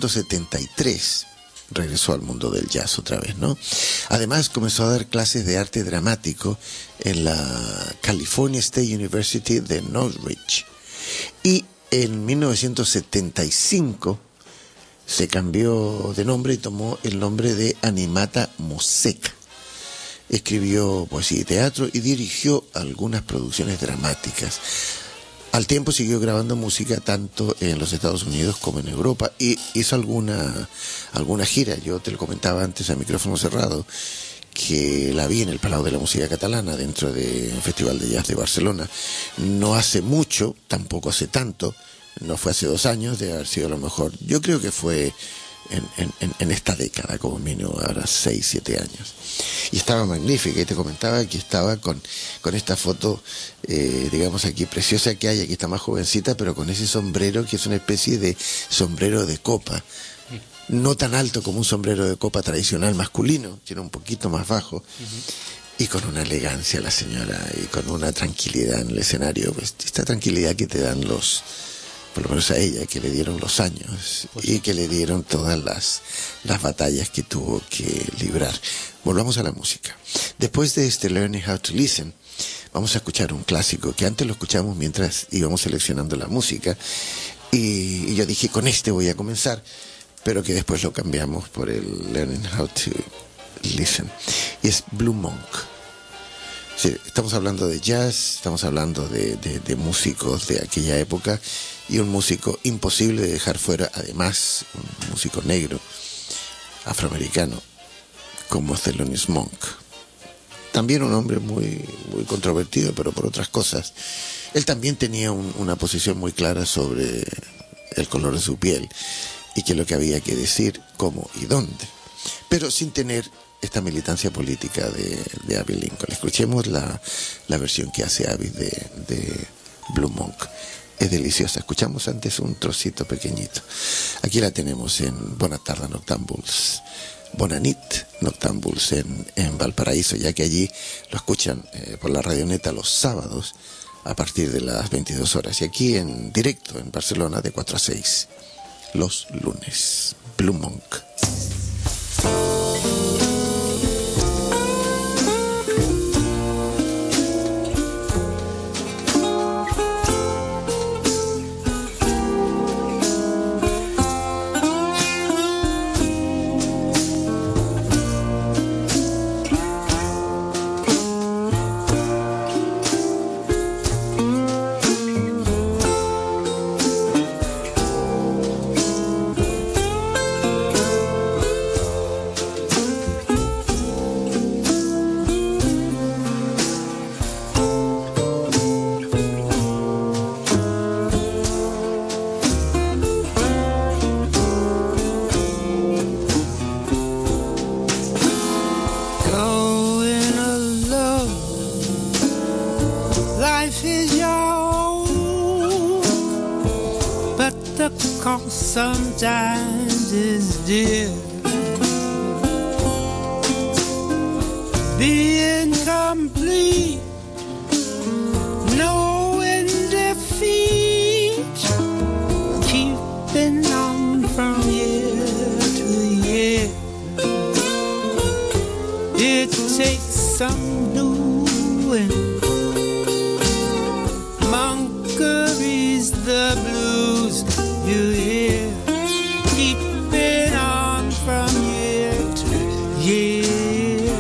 1973 regresó al mundo del jazz otra vez, ¿no? Además comenzó a dar clases de arte dramático en la California State University de Northridge. Y en 1975 se cambió de nombre y tomó el nombre de Animata Moseka. Escribió poesía y teatro y dirigió algunas producciones dramáticas. Al tiempo siguió grabando música tanto en los Estados Unidos como en Europa y hizo alguna gira. Yo te lo comentaba antes a micrófono cerrado, que la vi en el Palau de la Música Catalana dentro del Festival de Jazz de Barcelona. No hace mucho, tampoco hace tanto, no fue hace 2 años, debe haber sido a lo mejor, yo creo que fue en esta década, como mínimo, ahora 6, 7 años. Y estaba magnífica, y te comentaba que estaba con esta foto, digamos aquí, preciosa que hay, aquí está más jovencita, pero con ese sombrero que es una especie de sombrero de copa. No tan alto como un sombrero de copa tradicional masculino, sino un poquito más bajo. Y con una elegancia la señora, y con una tranquilidad en el escenario, pues esta tranquilidad que te dan por lo menos a ella, que le dieron los años y que le dieron todas las batallas que tuvo que librar. Volvamos a la música. Después de este Learning How to Listen, vamos a escuchar un clásico que antes lo escuchamos mientras íbamos seleccionando la música, y yo dije, con este voy a comenzar, pero que después lo cambiamos por el Learning How to Listen, y es Blue Monk. Sí, estamos hablando de jazz, estamos hablando de músicos de aquella época, y un músico imposible de dejar fuera, además un músico negro, afroamericano, como Thelonious Monk. También un hombre muy, muy controvertido, pero por otras cosas. Él también tenía una posición muy clara sobre el color de su piel, y qué es lo que había que decir, cómo y dónde, pero sin tener esta militancia política de Abbey Lincoln. Escuchemos la versión que hace Abbey de Blue Monk. Es deliciosa. Escuchamos antes un trocito pequeñito. Aquí la tenemos en Bona Tarda Noctambuls, Bonanit Noctambuls en Valparaíso, ya que allí lo escuchan por la Radioneta los sábados a partir de las 22 horas, y aquí en directo en Barcelona de 4 a 6 los lunes. Blue Monk. Life is your own, but the cost sometimes is dear. Being complete, knowing defeat, keeping on from year to year. It takes some doing. Monkery's the blues you hear, keeping on from year to year.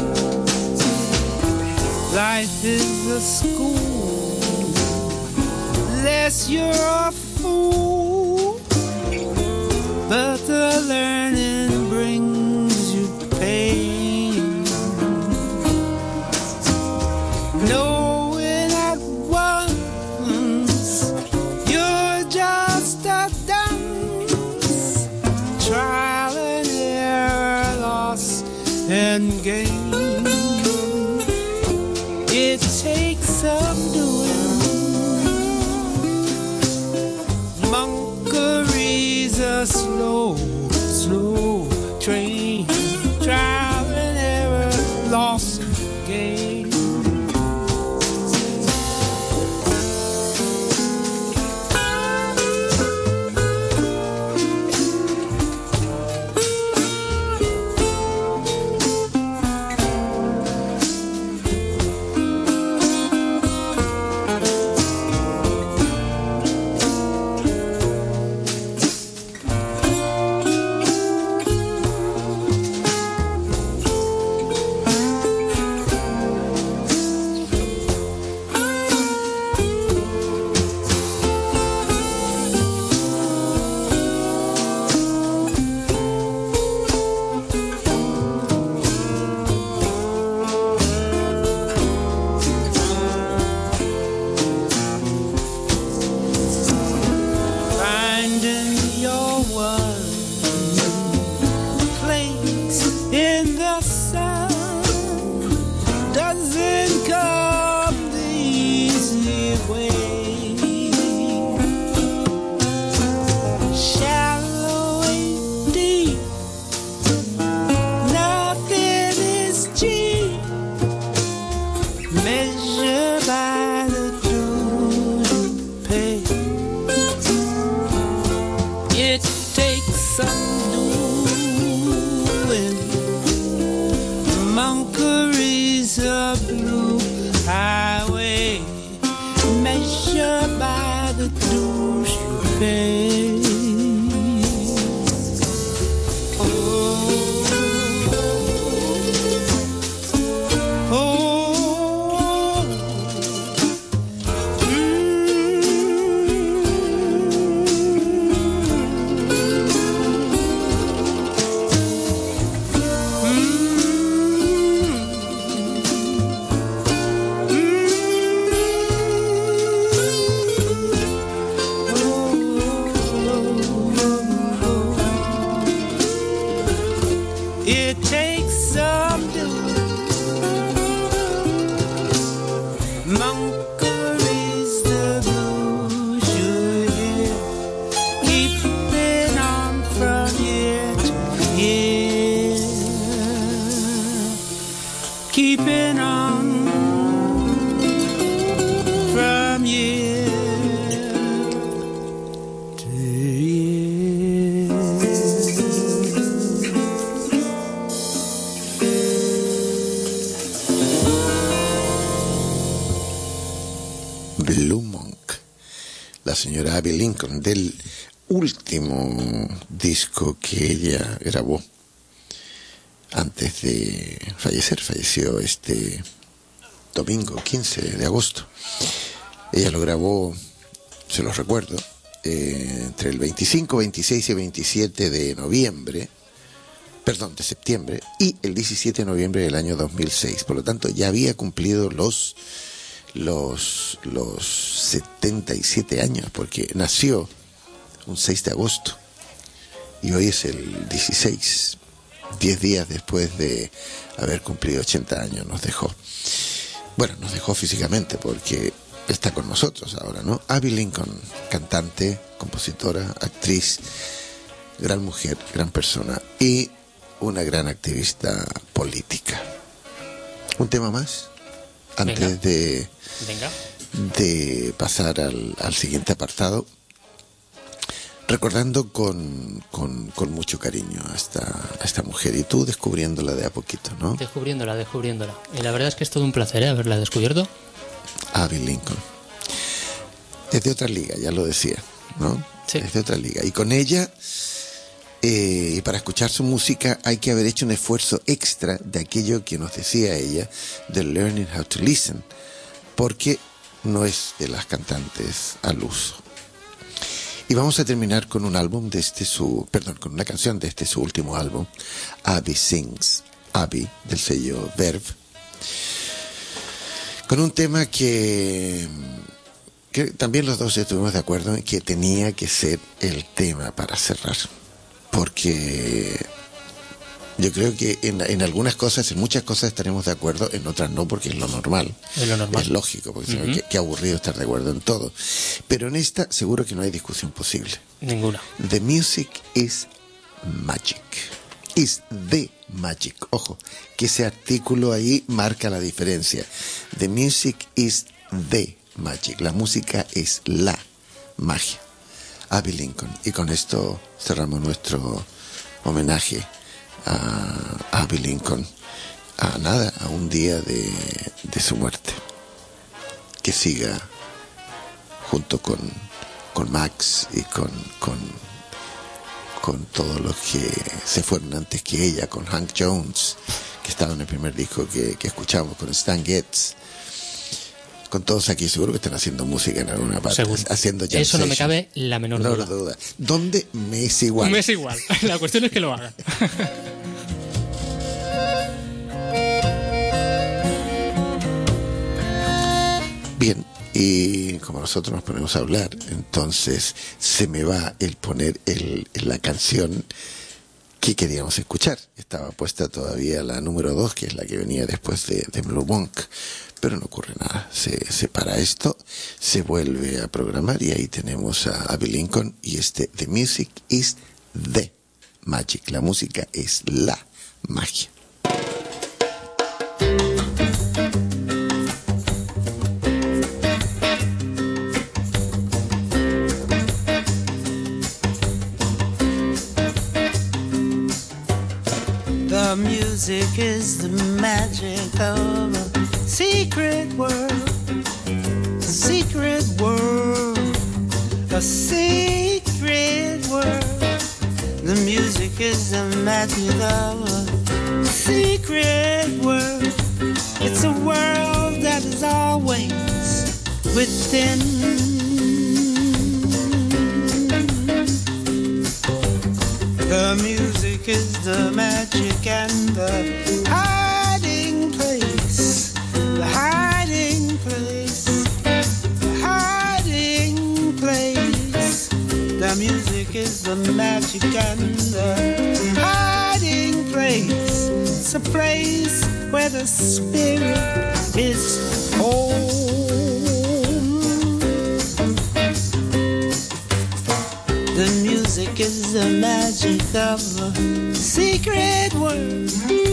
Life is a school, unless you're a fool, but the learning brings you pain. Knowing at once you're just a dance, trial and error, loss and gain. It takes some doing. Monkery's a slow, slow train. Trial and error, loss and gain. Señora Abby Lincoln, del último disco que ella grabó antes de fallecer. Falleció este domingo 15 de agosto. Ella lo grabó, se los recuerdo, entre el 25, 26 y 27 de septiembre y el 17 de noviembre del año 2006. Por lo tanto, ya había cumplido los 77 años, porque nació un 6 de agosto y hoy es el 16, 10 días después de haber cumplido 80 años nos dejó. Bueno, nos dejó físicamente porque está con nosotros ahora, ¿no? Abby Lincoln, cantante, compositora, actriz, gran mujer, gran persona y una gran activista política. Un tema más antes de pasar al siguiente apartado, recordando con mucho cariño a esta mujer, y tú descubriéndola de a poquito, ¿no? Descubriéndola. Y la verdad es que es todo un placer, haberla descubierto. Abby Lincoln es de otra liga, ya lo decía, ¿no? Sí. Es de otra liga, y con ella y para escuchar su música hay que haber hecho un esfuerzo extra de aquello que nos decía ella, de learning how to listen, porque no es de las cantantes al uso. Y vamos a terminar con un álbum con una canción de su último álbum, Abby Sings, Abby, del sello Verve, con un tema que también los dos estuvimos de acuerdo en que tenía que ser el tema para cerrar, porque yo creo que en algunas cosas, en muchas cosas estaremos de acuerdo, en otras no, porque es lo normal. Es lógico, porque qué aburrido estar de acuerdo en todo. Pero en esta seguro que no hay discusión posible. Ninguna. The music is magic. Is the magic. Ojo, que ese artículo ahí marca la diferencia. The music is the magic. La música es la magia. Abby Lincoln. Y con esto cerramos nuestro homenaje a Abby Lincoln, a un día de su muerte. Que siga junto con Max y con todos los que se fueron antes que ella, con Hank Jones, que estaba en el primer disco que escuchamos, con Stan Getz, con todos aquí. Seguro que están haciendo música en alguna parte. Seguro. Haciendo jam Eso no me session. cabe la menor duda. ¿Dónde? Me es igual. Me es igual. La cuestión es que lo hagan. Bien, y como nosotros nos ponemos a hablar, entonces se me va el poner la canción que queríamos escuchar. Estaba puesta todavía la número 2, que es la que venía después de Blue Monk, pero no ocurre nada. Se para esto, se vuelve a programar y ahí tenemos a Abby Lincoln y The Music is the Magic. La música es la magia. The music is the magic of a secret world, a secret world, a secret world. The music is the magic of a secret world. It's a world that is always within. The music is the magic and the hiding place, the hiding place, the hiding place. The music is the magic and the hiding place. It's a place where the spirit is home. The music is the magic of a secret world,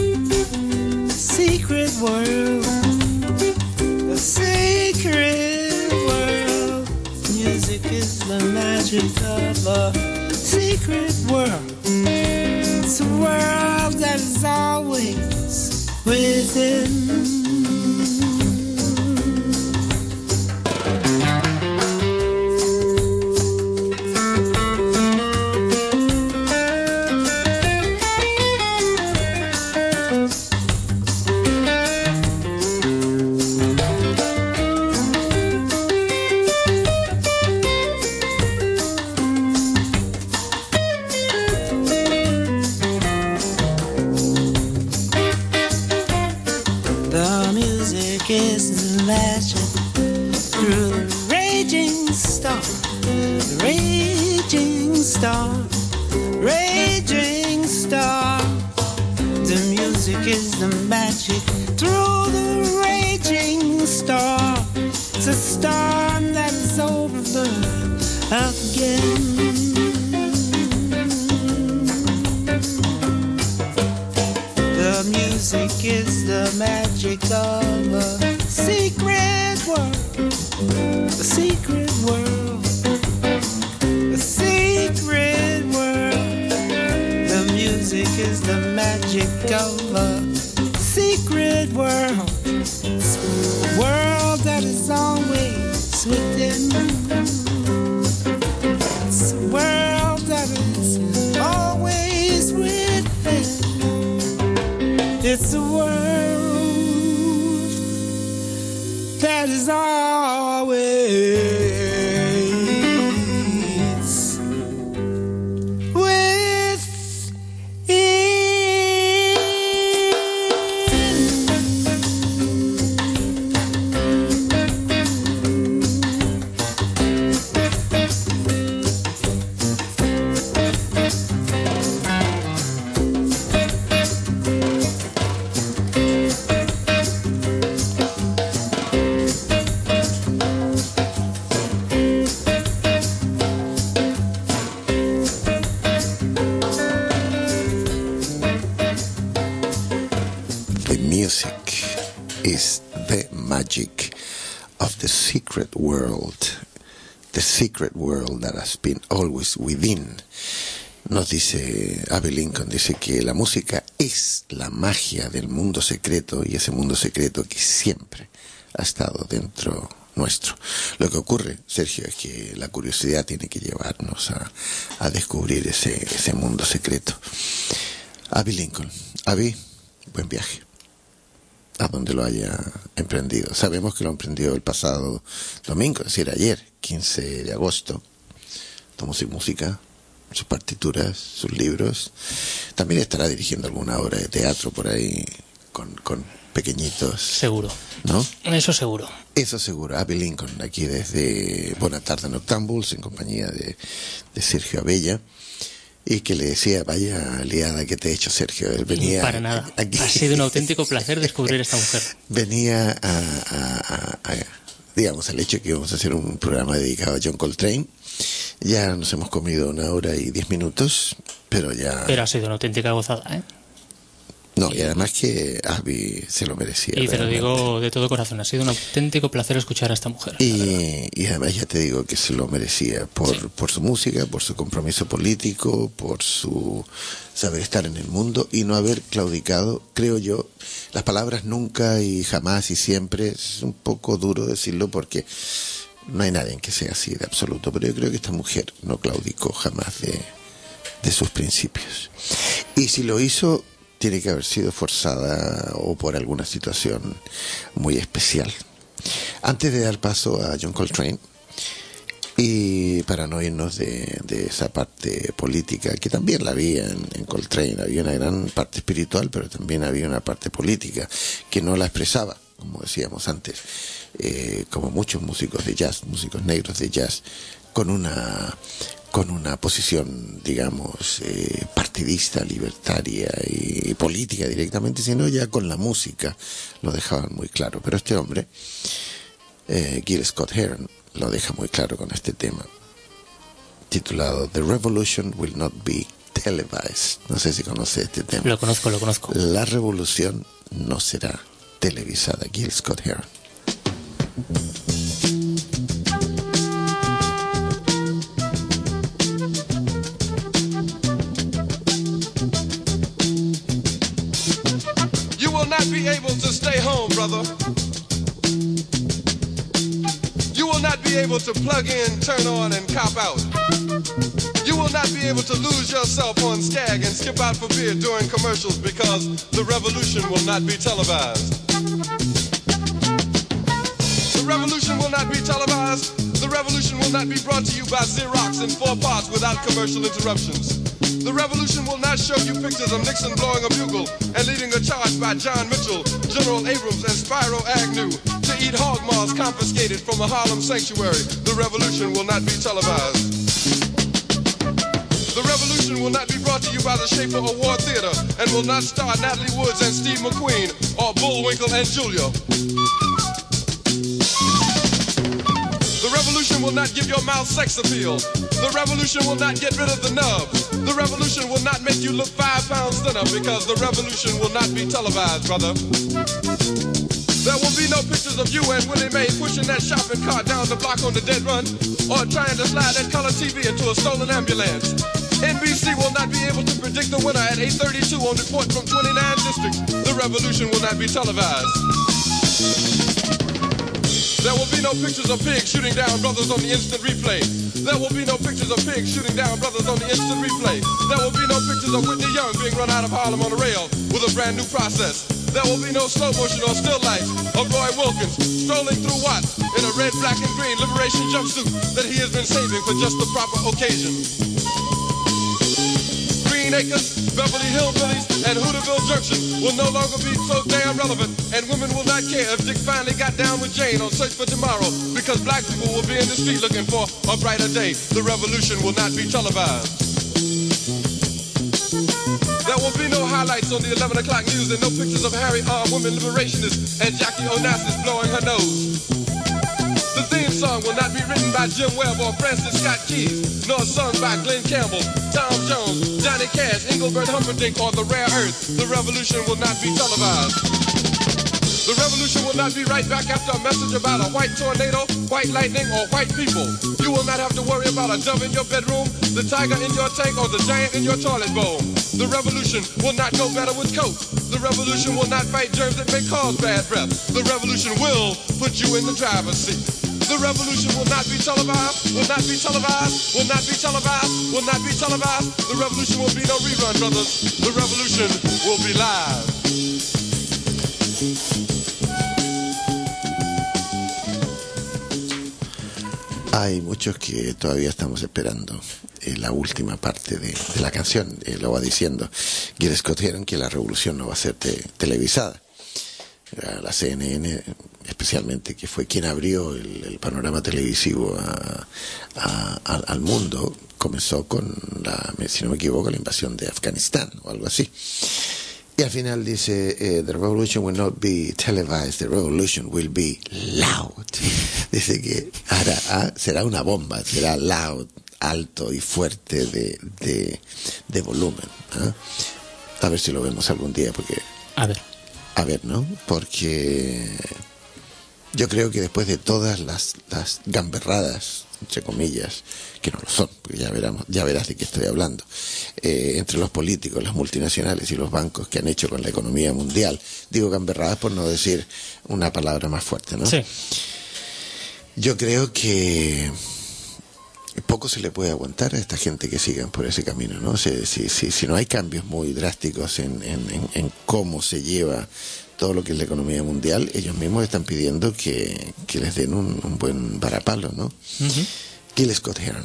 secret world, a secret world. Music is the magic of a secret world. It's a world that is always within. Is the magic through the raging storm, the raging storm, raging storm. The music is the magic through the raging storm. It's a storm that is over again. The music is the magic of a secret world. A secret world. A secret world. The music is the magic of a secret world. It's a world that is always within. It's a world that is always within. It's a world that is always of the secret world that has been always within. Nos dice Abe Lincoln, dice que la música es la magia del mundo secreto, y ese mundo secreto que siempre ha estado dentro nuestro. Lo que ocurre, Sergio, es que la curiosidad tiene que llevarnos a descubrir ese mundo secreto. Abe Lincoln, Abe, buen viaje a donde lo haya emprendido. Sabemos que lo emprendió el pasado domingo, es decir, ayer, 15 de agosto. Tomó su música, sus partituras, sus libros. También estará dirigiendo alguna obra de teatro por ahí con pequeñitos. Seguro. ¿No? Eso seguro. Eso seguro. Abe Lincoln, aquí desde Buena Tarde Noctambules, en compañía de Sergio Abella. Y que le decía, vaya liada que te he hecho, Sergio. Él venía para nada. Aquí. Ha sido un auténtico placer descubrir a esta mujer. Venía digamos, al hecho que íbamos a hacer un programa dedicado a John Coltrane. Ya nos hemos comido 1 hora y 10 minutos, pero ya... Pero ha sido una auténtica gozada, ¿eh? No, y además que Abe se lo merecía. Y te realmente. lo digo de todo corazón, ha sido un auténtico placer escuchar a esta mujer. Y además ya te digo que se lo merecía por su música, por su compromiso político, por su saber estar en el mundo y no haber claudicado, creo yo. Las palabras nunca y jamás y siempre es un poco duro decirlo porque no hay nadie que sea así de absoluto, pero yo creo que esta mujer no claudicó jamás de sus principios. Y si lo hizo, tiene que haber sido forzada o por alguna situación muy especial. Antes de dar paso a John Coltrane, y para no irnos de esa parte política, que también la había en Coltrane, había una gran parte espiritual, pero también había una parte política, que no la expresaba, como decíamos antes, como muchos músicos de jazz, músicos negros de jazz, con una posición, digamos, partidista, libertaria y política directamente, sino ya con la música lo dejaban muy claro. Pero este hombre, Gil Scott-Heron, lo deja muy claro con este tema, titulado The Revolution Will Not Be Televised. No sé si conoce este tema. Lo conozco. La revolución no será televisada. Gil Scott-Heron. Be able to stay home, brother. You will not be able to plug in, turn on, and cop out. You will not be able to lose yourself on Skag and skip out for beer during commercials because the revolution will not be televised. The revolution will not be televised. The revolution will not be brought to you by Xerox in 4 parts without commercial interruptions. The revolution will not show you pictures of Nixon blowing a bugle and leading a charge by John Mitchell, General Abrams, and Spyro Agnew to eat hog maws confiscated from a Harlem sanctuary. The revolution will not be televised. The revolution will not be brought to you by the Schaefer Award Theater and will not star Natalie Woods and Steve McQueen or Bullwinkle and Julia. revolution will not give your mouth sex appeal. The revolution will not get rid of the nub. The revolution will not make you look 5 pounds thinner, because the revolution will not be televised, brother. There will be no pictures of you and Willie Mae pushing that shopping cart down the block on the dead run, or trying to slide that color TV into a stolen ambulance. NBC will not be able to predict the winner at 8:32 on report from 29 districts. The revolution will not be televised. There will be no pictures of pigs shooting down brothers on the instant replay. There will be no pictures of pigs shooting down brothers on the instant replay. There will be no pictures of Whitney Young being run out of Harlem on a rail with a brand new process. There will be no slow motion or still life of Roy Wilkins strolling through Watts in a red, black, and green liberation jumpsuit that he has been saving for just the proper occasion. Green Acres, Beverly Hillbillies, and Hooterville Junction will no longer be so damn relevant, and women will not care if Dick finally got down with Jane on Search for Tomorrow, because black people will be in the street looking for a brighter day. The revolution will not be televised. There will be no highlights on the 11 o'clock news and no pictures of Harry armed women liberationists and Jackie Onassis blowing her nose. The theme song will not be written by Jim Webb or Francis Scott Keys, nor sung by Glenn Campbell, Tom Jones, Johnny Cash, Engelbert Humperdinck, or The Rare Earth. The revolution will not be televised. The revolution will not be right back after a message about a white tornado, white lightning, or white people. You will not have to worry about a dove in your bedroom, the tiger in your tank, or the giant in your toilet bowl. The revolution will not go better with Coke. The revolution will not fight germs that may cause bad breath. The revolution will put you in the driver's seat. The revolution will not be televised, will not be televised, will not be televised, will not be televised. The revolution will be no rerun, brothers. The revolution will be live. Hay muchos que todavía estamos esperando la última parte de la canción. Lo va diciendo Gil Scott Heron, que la revolución no va a ser televisada. La CNN, especialmente, que fue quien abrió el panorama televisivo al mundo, comenzó con si no me equivoco, la invasión de Afganistán o algo así. Y al final dice, the revolution will not be televised, the revolution will be loud. Dice que ahora será una bomba, será loud, alto y fuerte de volumen. ¿Eh? A ver si lo vemos algún día, porque... A ver, ¿no? Porque yo creo que después de todas las gamberradas, entre comillas, que no lo son, porque ya verás de qué estoy hablando, entre los políticos, las multinacionales y los bancos que han hecho con la economía mundial, digo gamberradas por no decir una palabra más fuerte, ¿no? Sí. Yo creo que poco se le puede aguantar a esta gente que sigan por ese camino, ¿no? Si no hay cambios muy drásticos en cómo se lleva todo lo que es la economía mundial, ellos mismos están pidiendo que les den un buen varapalo, ¿no? Uh-huh. Gil Scott Heron.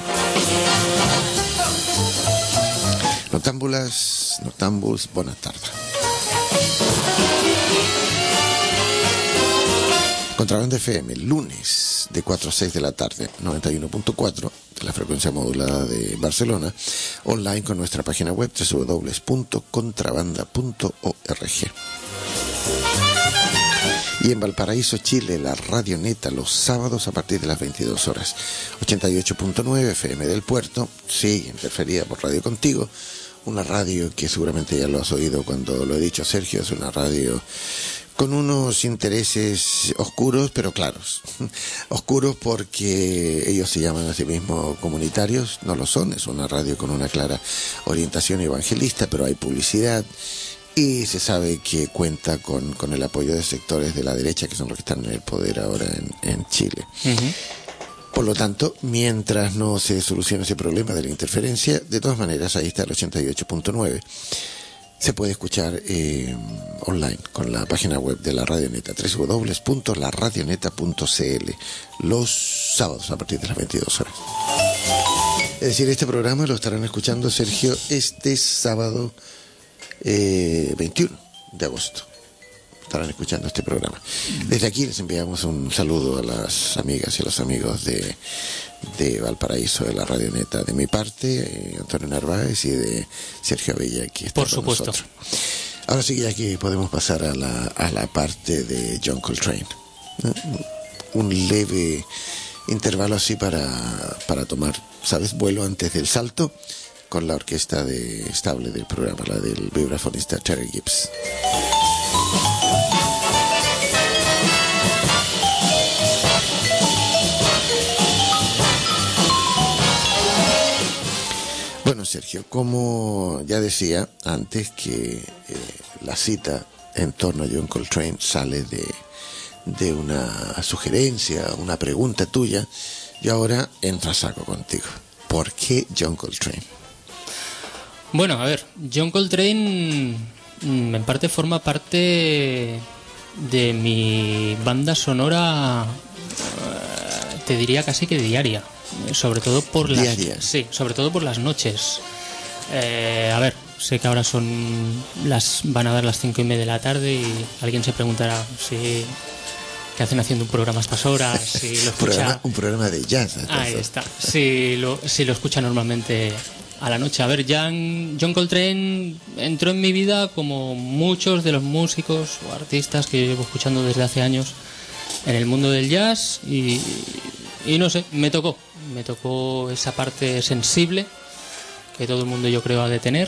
Noctámbuls, buenas tardes. Contrabanda FM, lunes de 4 a 6 de la tarde, 91.4 de la frecuencia modulada de Barcelona, online con nuestra página web www.contrabanda.org. Y en Valparaíso, Chile, la Radio Neta, los sábados a partir de las 22 horas. 88.9 FM del Puerto, sí, interferida por Radio Contigo, una radio que seguramente ya lo has oído cuando lo he dicho, Sergio, es una radio con unos intereses oscuros, pero claros. Oscuros porque ellos se llaman a sí mismos comunitarios, no lo son, es una radio con una clara orientación evangelista, pero hay publicidad y se sabe que cuenta con el apoyo de sectores de la derecha, que son los que están en el poder ahora en Chile. Uh-huh. Por lo tanto, mientras no se solucione ese problema de la interferencia, de todas maneras, ahí está el 88.9. Se puede escuchar online con la página web de la Radioneta, www.laradioneta.cl, los sábados a partir de las 22 horas. Es decir, este programa lo estarán escuchando, Sergio, este sábado 21 de agosto. Estarán escuchando este programa. Desde aquí les enviamos un saludo a las amigas y a los amigos de Valparaíso, de la Radioneta, de mi parte, Antonio Narváez, y de Sergio Abella, que está con nosotros. Ahora sí que ya que podemos pasar a la parte de John Coltrane. Un leve intervalo así para tomar, ¿sabes?, vuelo antes del salto con la orquesta estable del programa, la del vibrafonista Terry Gibbs. Bueno, Sergio, como ya decía antes que la cita en torno a John Coltrane sale de una sugerencia, una pregunta tuya, yo ahora entro a saco contigo. ¿Por qué John Coltrane? Bueno, a ver, John Coltrane en parte forma parte de mi banda sonora, te diría casi que diaria. Sobre todo por sobre todo por las noches. A ver, sé que ahora van a dar las 5:30 de la tarde y alguien se preguntará si qué hacen haciendo un programa a estas horas, si lo escucha un programa de jazz. Ahí está. Si lo escucha normalmente a la noche. A ver, John Coltrane entró en mi vida como muchos de los músicos o artistas que yo llevo escuchando desde hace años en el mundo del jazz y no sé, me tocó esa parte sensible que todo el mundo yo creo ha de tener.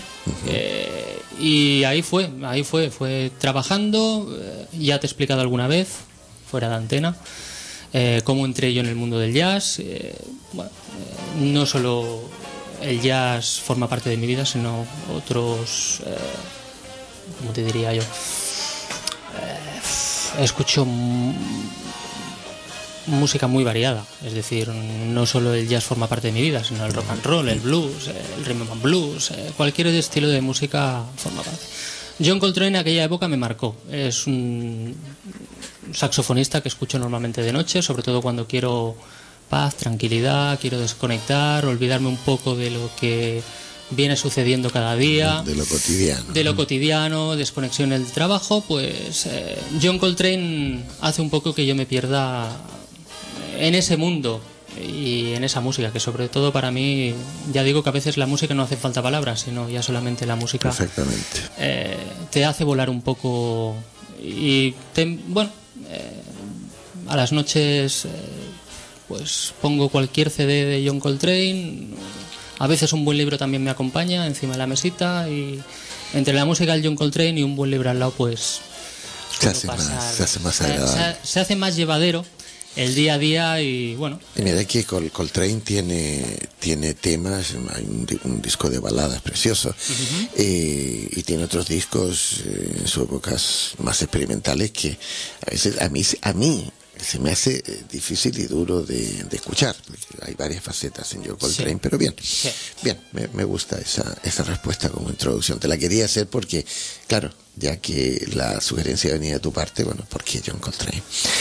Y ahí fue trabajando. Ya te he explicado alguna vez fuera de antena cómo entré yo en el mundo del jazz. No solo el jazz forma parte de mi vida, sino otros, ¿cómo te diría yo? Escucho música muy variada, es decir, no solo el jazz forma parte de mi vida, sino el rock and roll, el blues, el rhythm and blues, cualquier estilo de música forma parte. John Coltrane en aquella época me marcó. Es un saxofonista que escucho normalmente de noche, sobre todo cuando quiero paz, tranquilidad, quiero desconectar, olvidarme un poco de lo que viene sucediendo cada día, de lo cotidiano, desconexión del trabajo. Pues John Coltrane hace un poco que yo me pierda en ese mundo y en esa música, que sobre todo para mí, ya digo que a veces la música no hace falta palabras, sino ya solamente la música. Perfectamente. Te hace volar un poco y a las noches pues pongo cualquier CD de John Coltrane. A veces un buen libro también me acompaña encima de la mesita, y entre la música del John Coltrane y un buen libro al lado, pues se hace más agradable. Se hace más llevadero el día a día. Y bueno, y mira que Coltrane tiene temas, hay un disco de baladas precioso, y tiene otros discos en sus épocas más experimentales que a veces a mí se me hace difícil y duro de escuchar, porque hay varias facetas en John Coltrane, sí. Pero bien, me gusta esa respuesta como introducción. Te la quería hacer porque, claro, ya que la sugerencia venía de tu parte, bueno, ¿por qué John Coltrane?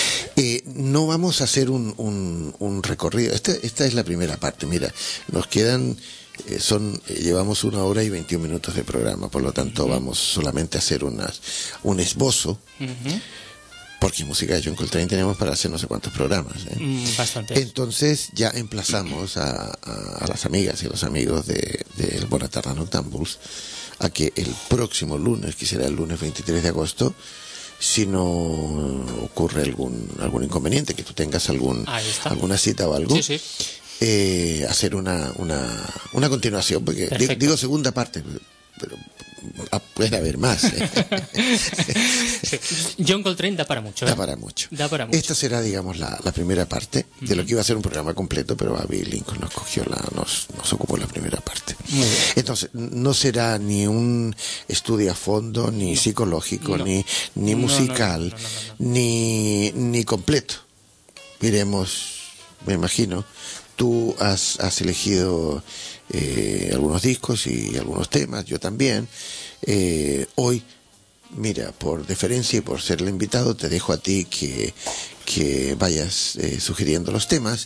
No vamos a hacer un recorrido. Esta es la primera parte. Mira, nos quedan llevamos 1 hora y 21 minutos de programa, por lo tanto vamos solamente a hacer un esbozo. Porque música de John Coltrane tenemos para hacer no sé cuántos programas. Bastante. Entonces ya emplazamos a las amigas y a los amigos del Bona Tarda Noctambuls a que el próximo lunes, que será el lunes 23 de agosto, si no ocurre algún inconveniente, que tú tengas alguna cita o algo, sí. Hacer una continuación, porque digo segunda parte, pero puede haber más. Sí. John Coltrane da para mucho. Da para mucho. Esta será, digamos, la primera parte de lo que iba a ser un programa completo, pero Avi Lincoln nos ocupó la primera parte. Muy bien. Entonces, no será ni un estudio a fondo, ni psicológico, ni musical, ni completo. Iremos, me imagino, tú has elegido algunos discos y algunos temas, yo también. Hoy, mira, por deferencia y por ser el invitado, te dejo a ti que vayas sugiriendo los temas,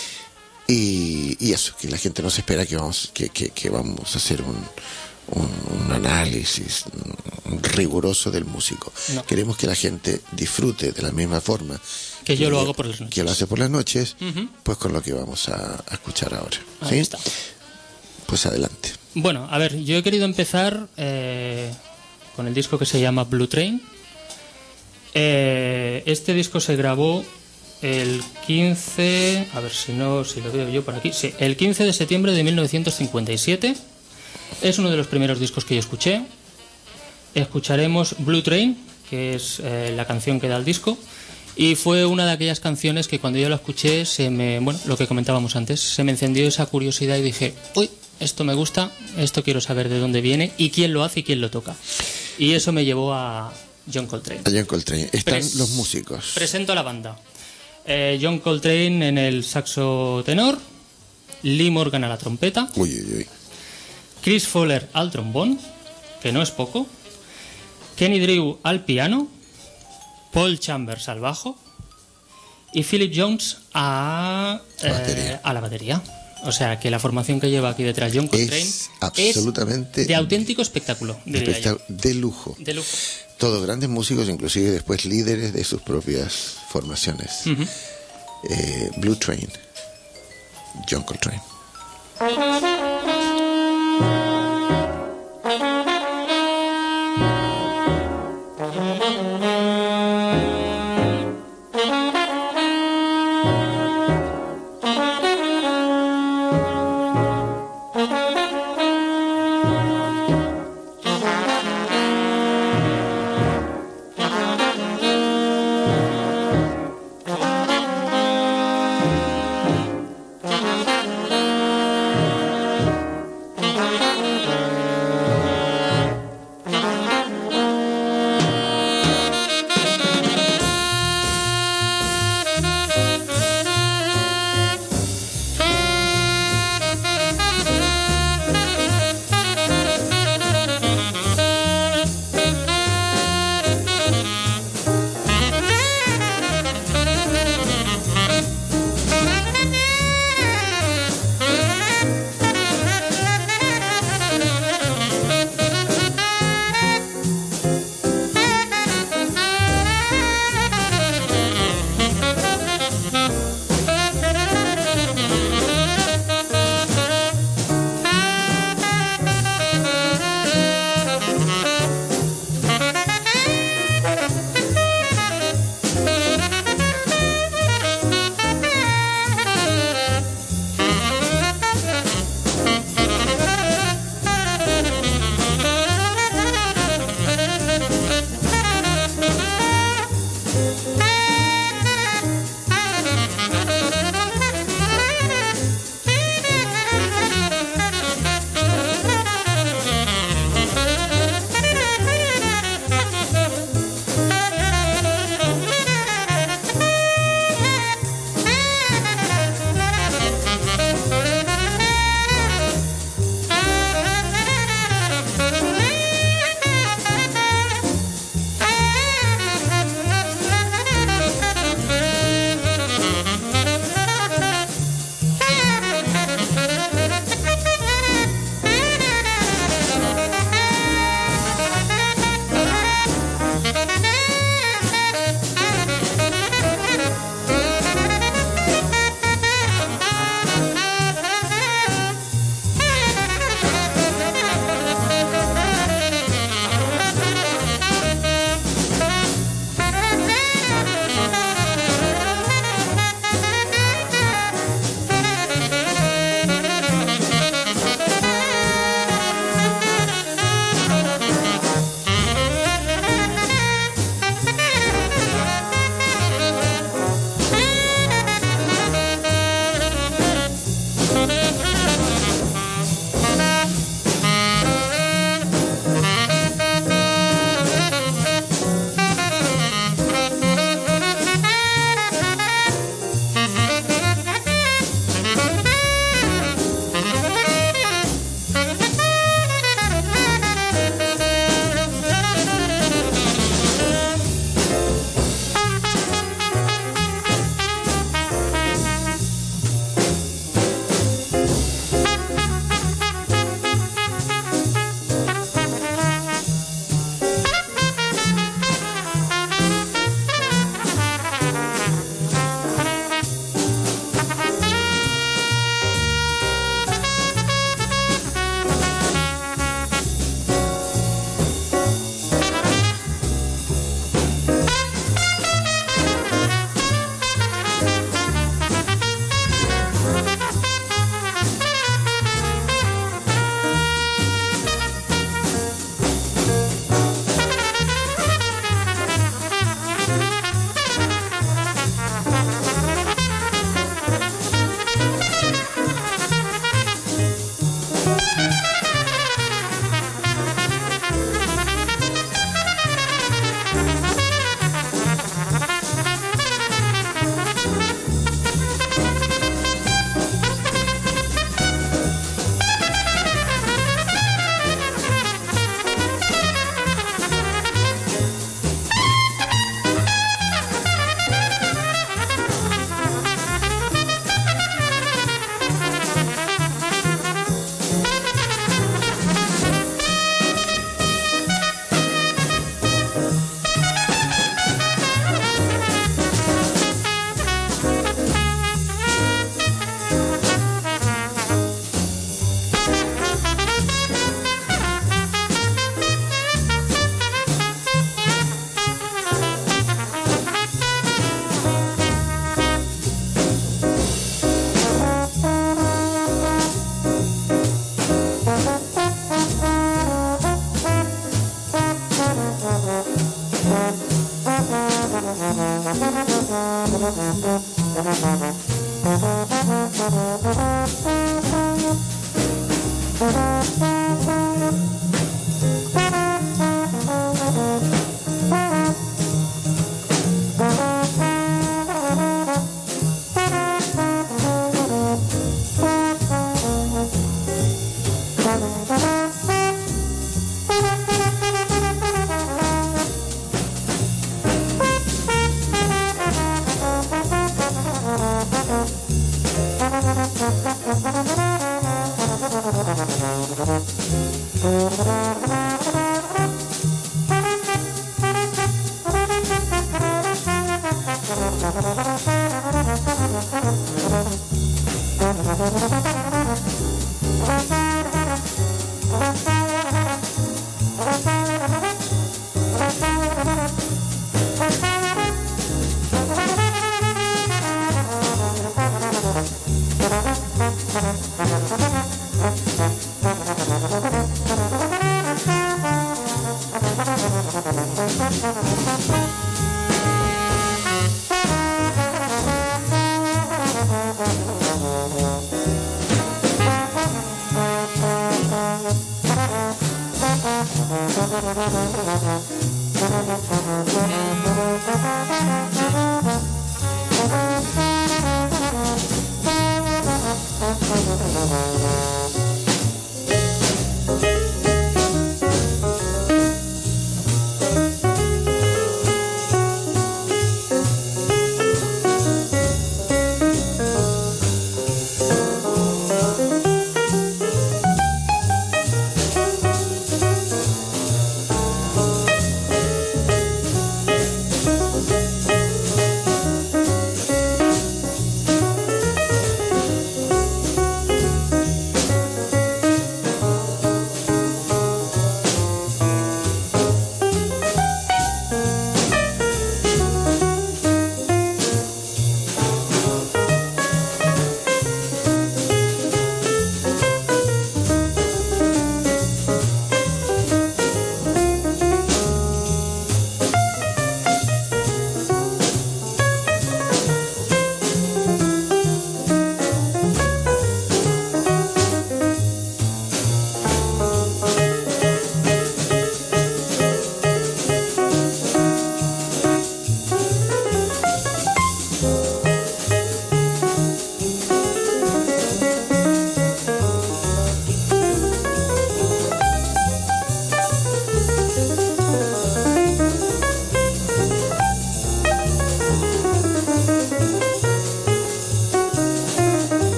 y eso, que la gente nos espera que vamos a hacer un análisis riguroso del músico. No. Queremos que la gente disfrute de la misma forma que yo lo hago por las noches. Que lo hace por las noches, pues con lo que vamos a escuchar ahora. ¿Sí? Ahí está. Pues adelante. Bueno, a ver, yo he querido empezar con el disco que se llama Blue Train. Este disco se grabó el 15, a ver si lo veo yo por aquí, sí, el 15 de septiembre de 1957. Es uno de los primeros discos que yo escuché. Escucharemos Blue Train, que es la canción que da el disco, y fue una de aquellas canciones que cuando yo la escuché lo que comentábamos antes, se me encendió esa curiosidad y dije, uy, esto me gusta, esto quiero saber de dónde viene y quién lo hace y quién lo toca. Y eso me llevó a John Coltrane. A John Coltrane. Están los músicos. Presento a la banda. John Coltrane en el saxo tenor, Lee Morgan a la trompeta, Chris Fowler al trombón, que no es poco, Kenny Drew al piano, Paul Chambers al bajo y Philip Jones a la batería. O sea que la formación que lleva aquí detrás John Coltrane es absolutamente de auténtico espectáculo, diría yo. De lujo. De lujo. Todos grandes músicos, inclusive después líderes de sus propias formaciones. Blue Train, John Coltrane.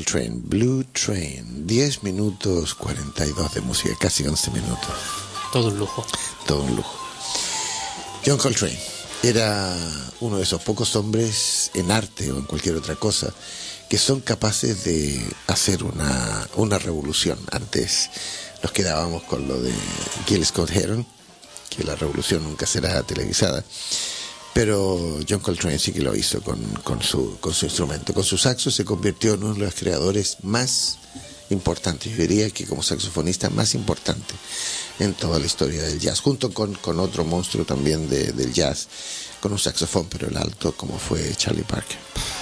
Coltrane, Blue Train, 10 minutos 42 de música, casi 11 minutos. Todo un lujo. Todo un lujo. John Coltrane era uno de esos pocos hombres en arte o en cualquier otra cosa que son capaces de hacer una revolución. Antes nos quedábamos con lo de Gil Scott-Heron, que la revolución nunca será televisada, pero John Coltrane sí que lo hizo con su instrumento. Con su saxo se convirtió en uno de los creadores más importantes, yo diría que como saxofonista más importante en toda la historia del jazz, junto con otro monstruo también del jazz, con un saxofón pero el alto, como fue Charlie Parker.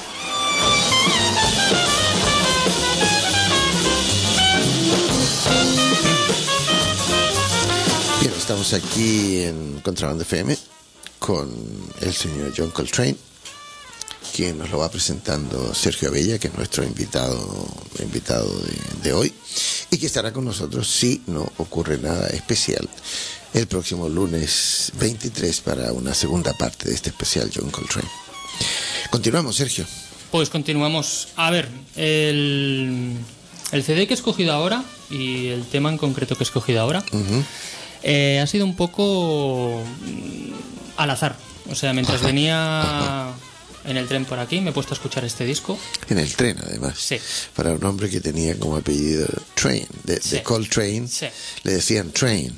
Bien, estamos aquí en Contrabanda FM con el señor John Coltrane, quien nos lo va presentando Sergio Abella, que es nuestro invitado de hoy, y que estará con nosotros si no ocurre nada especial el próximo lunes 23 para una segunda parte de este especial John Coltrane. Continuamos, Sergio. Pues continuamos. A ver, el CD que he escogido ahora y el tema en concreto que he escogido ahora ha sido un poco al azar. O sea, mientras venía en el tren por aquí me he puesto a escuchar este disco. En el tren, además. Sí. Para un hombre que tenía como apellido Train, de Coltrane, sí, le decían Train.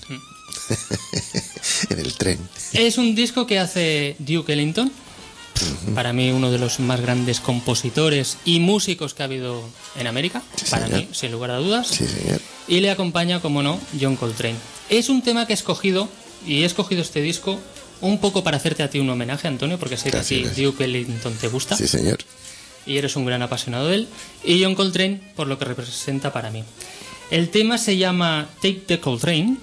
En el tren. Es un disco que hace Duke Ellington. Para mí uno de los más grandes compositores y músicos que ha habido en América, sí, para señor. Mí, sin lugar a dudas. Sí, señor. Y le acompaña, como no, John Coltrane. Es un tema que he escogido este disco un poco para hacerte a ti un homenaje, Antonio, porque sé que a ti Duke Ellington te gusta. Sí, señor. Y eres un gran apasionado de él. Y John Coltrane, por lo que representa para mí. El tema se llama Take the Coltrane.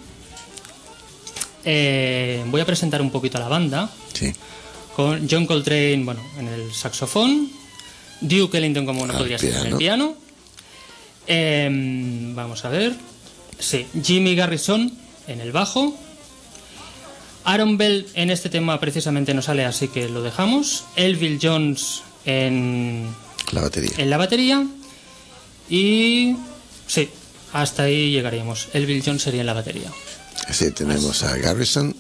Voy a presentar un poquito a la banda. Sí. Con John Coltrane, bueno, en el saxofón, Duke Ellington, como no podría ser, en el piano. Vamos a ver. Sí, Jimmy Garrison en el bajo. Aaron Bell en este tema precisamente no sale, así que lo dejamos. Elvin Jones en la batería. Y sí, hasta ahí llegaríamos. Elvin Jones sería en la batería. Sí, tenemos a Garrison,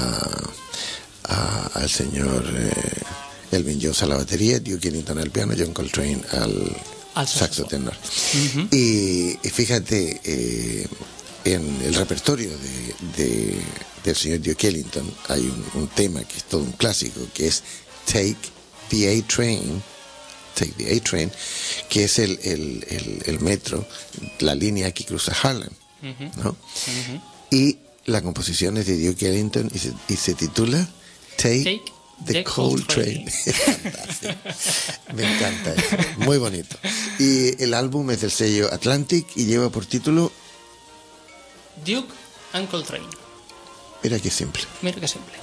al señor Elvin Jones a la batería, Duke Ellington al piano, John Coltrane al saxo tenor. Y fíjate, en el repertorio del señor Duke Ellington hay un tema que es todo un clásico, que es Take the A-Train, que es el metro, la línea que cruza Harlem, ¿no? Y la composición es de Duke Ellington y se titula Take the Coltrane. Me encanta eso, muy bonito. Y el álbum es del sello Atlantic y lleva por título Duke and Coltrane. Mira qué simple. Mira qué simple.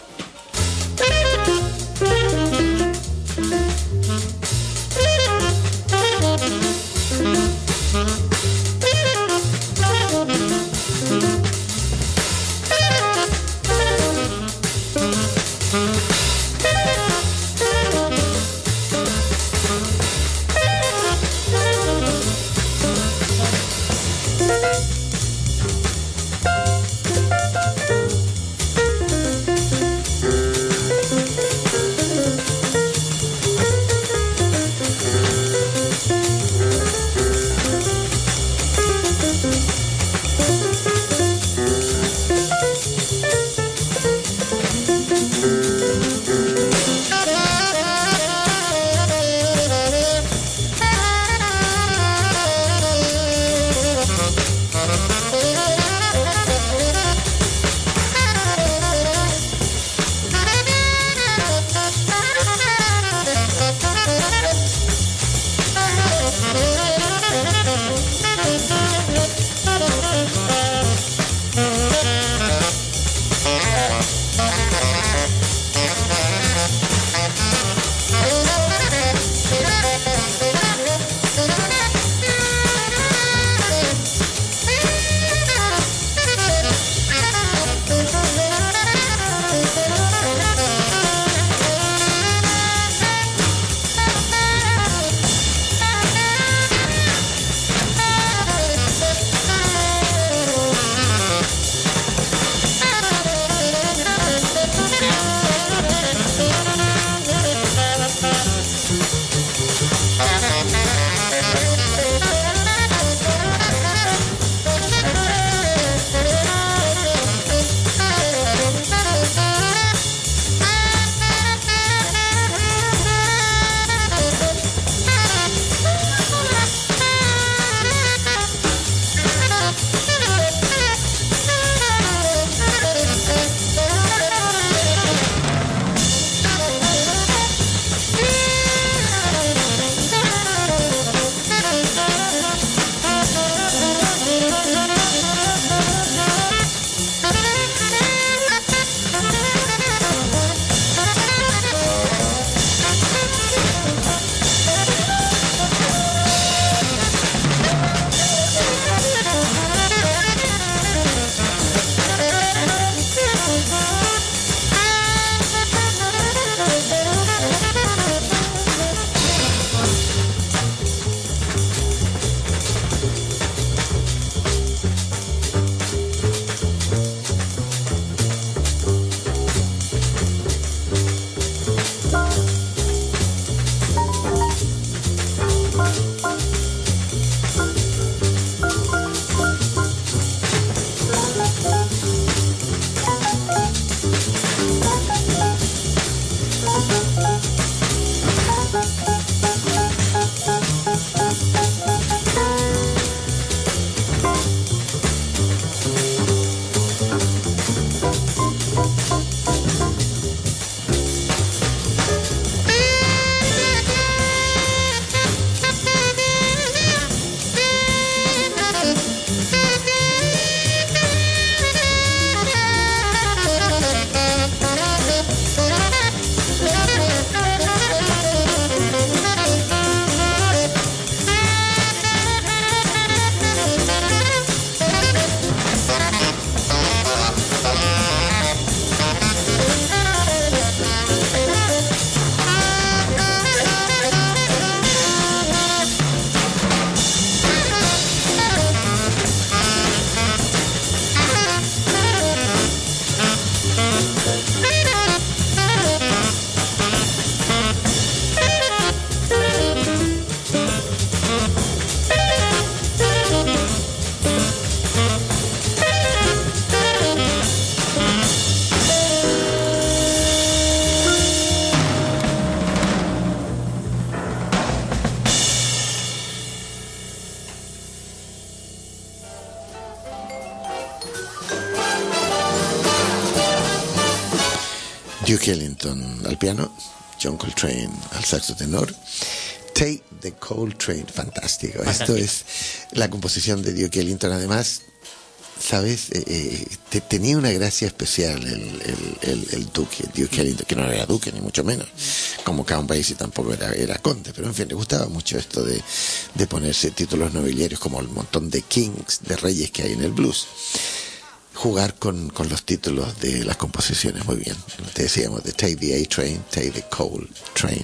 Duke Ellington al piano, John Coltrane al saxo tenor. Take the Coltrane, fantástico. Esto es la composición de Duke Ellington. Además, ¿sabes? Tenía una gracia especial el Duke Ellington, que no era duque, ni mucho menos. Como Count Basie tampoco era conde, pero en fin, le gustaba mucho esto de ponerse títulos nobiliarios, como el montón de kings, de reyes que hay en el blues. Jugar con los títulos de las composiciones, muy bien. Te decíamos de Take the A-Train, Take the Coltrane.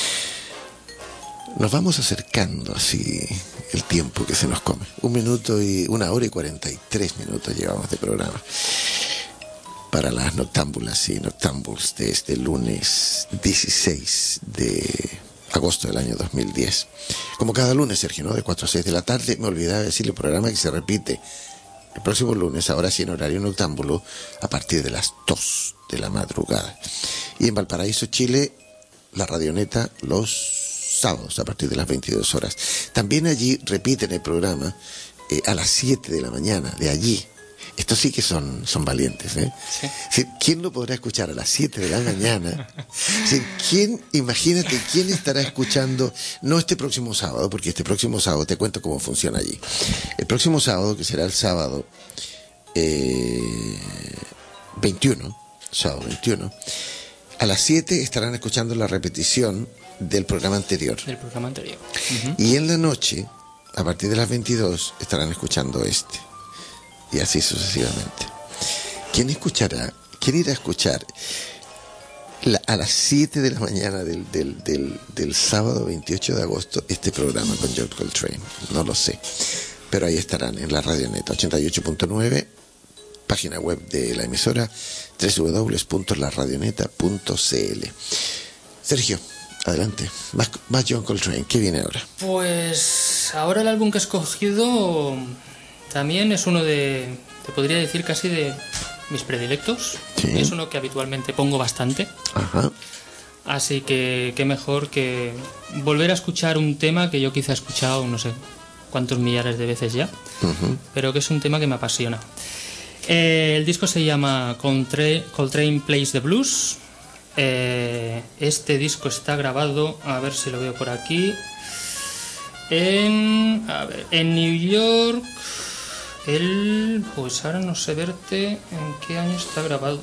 Nos vamos acercando así el tiempo que se nos come. 1 hora y 43 minutos llevamos de programa. Para las noctámbulas y noctámbuls de este lunes 16 de agosto del año 2010. Como cada lunes, Sergio, ¿no? De 4 a 6 de la tarde. Me olvidaba decirle el programa que se repite el próximo lunes, ahora sí en horario noctámbulo, a partir de las 2 de la madrugada. Y en Valparaíso, Chile, la Radioneta los sábados a partir de las 22 horas. También allí repiten el programa a las 7 de la mañana, de allí. Estos sí que son valientes, ¿eh? Sí. ¿Quién lo podrá escuchar a las 7 de la mañana? Imagínate, ¿quién estará escuchando? No este próximo sábado, porque este próximo sábado te cuento cómo funciona allí. El próximo sábado, que será el sábado 21, a las 7 estarán escuchando la repetición del programa anterior. Uh-huh. Y en la noche, a partir de las 22, estarán escuchando este. Y así sucesivamente. ¿Quién irá a escuchar a las 7 de la mañana del sábado 28 de agosto este programa con John Coltrane? No lo sé. Pero ahí estarán en la Radioneta 88.9, página web de la emisora www.laradioneta.cl. Sergio, adelante. Más John Coltrane. ¿Qué viene ahora? Pues ahora el álbum que he escogido también es uno te podría decir casi de mis predilectos. Sí. Es uno que habitualmente pongo bastante. Ajá. Así que qué mejor que volver a escuchar un tema que yo quizá he escuchado no sé cuántos millares de veces ya, uh-huh, pero que es un tema que me apasiona. El disco se llama Coltrane Plays the Blues. Este disco está grabado, a ver si lo veo por aquí, en New York. Pues ahora no sé verte en qué año está grabado.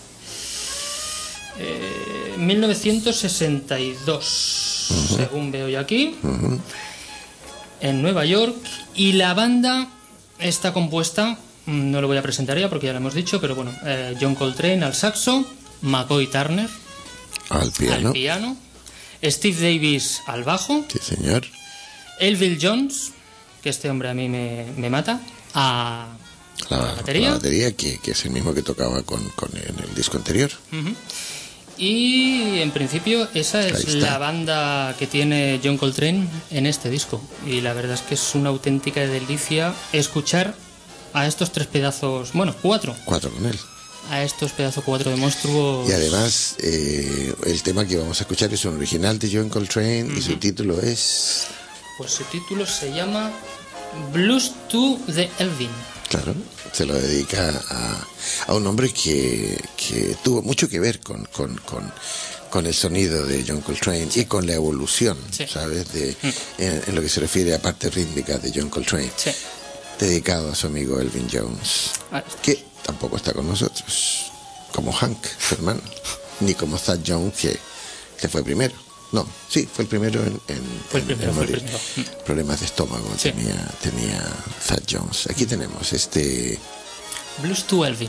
1962, uh-huh, según veo yo aquí, uh-huh, en Nueva York. Y la banda está compuesta, no lo voy a presentar ya porque ya lo hemos dicho, pero bueno, John Coltrane al saxo, McCoy Turner al piano, Steve Davis al bajo, sí señor, Elvin Jones, que este hombre a mí me mata, a la batería. La batería que es el mismo que tocaba con el disco anterior. Uh-huh. Y en principio esa es la banda que tiene John Coltrane en este disco. Y la verdad es que es una auténtica delicia escuchar a estos tres pedazos, bueno, cuatro con él, a estos pedazos cuatro de monstruos. Y además el tema que vamos a escuchar es un original de John Coltrane, uh-huh, y su título es... Pues su título se llama Blues to the Elvin. Claro, se lo dedica a un hombre que tuvo mucho que ver con el sonido de John Coltrane, sí, y con la evolución, sí, ¿sabes? En lo que se refiere a parte rítmica de John Coltrane. Sí. Dedicado a su amigo Elvin Jones, que tampoco está con nosotros, como Hank, su hermano, ni como Thad Jones, que fue primero. No, sí, fue el primero en morir. Problemas de estómago, sí, tenía Thad Jones. Aquí tenemos este Blues to Elvin.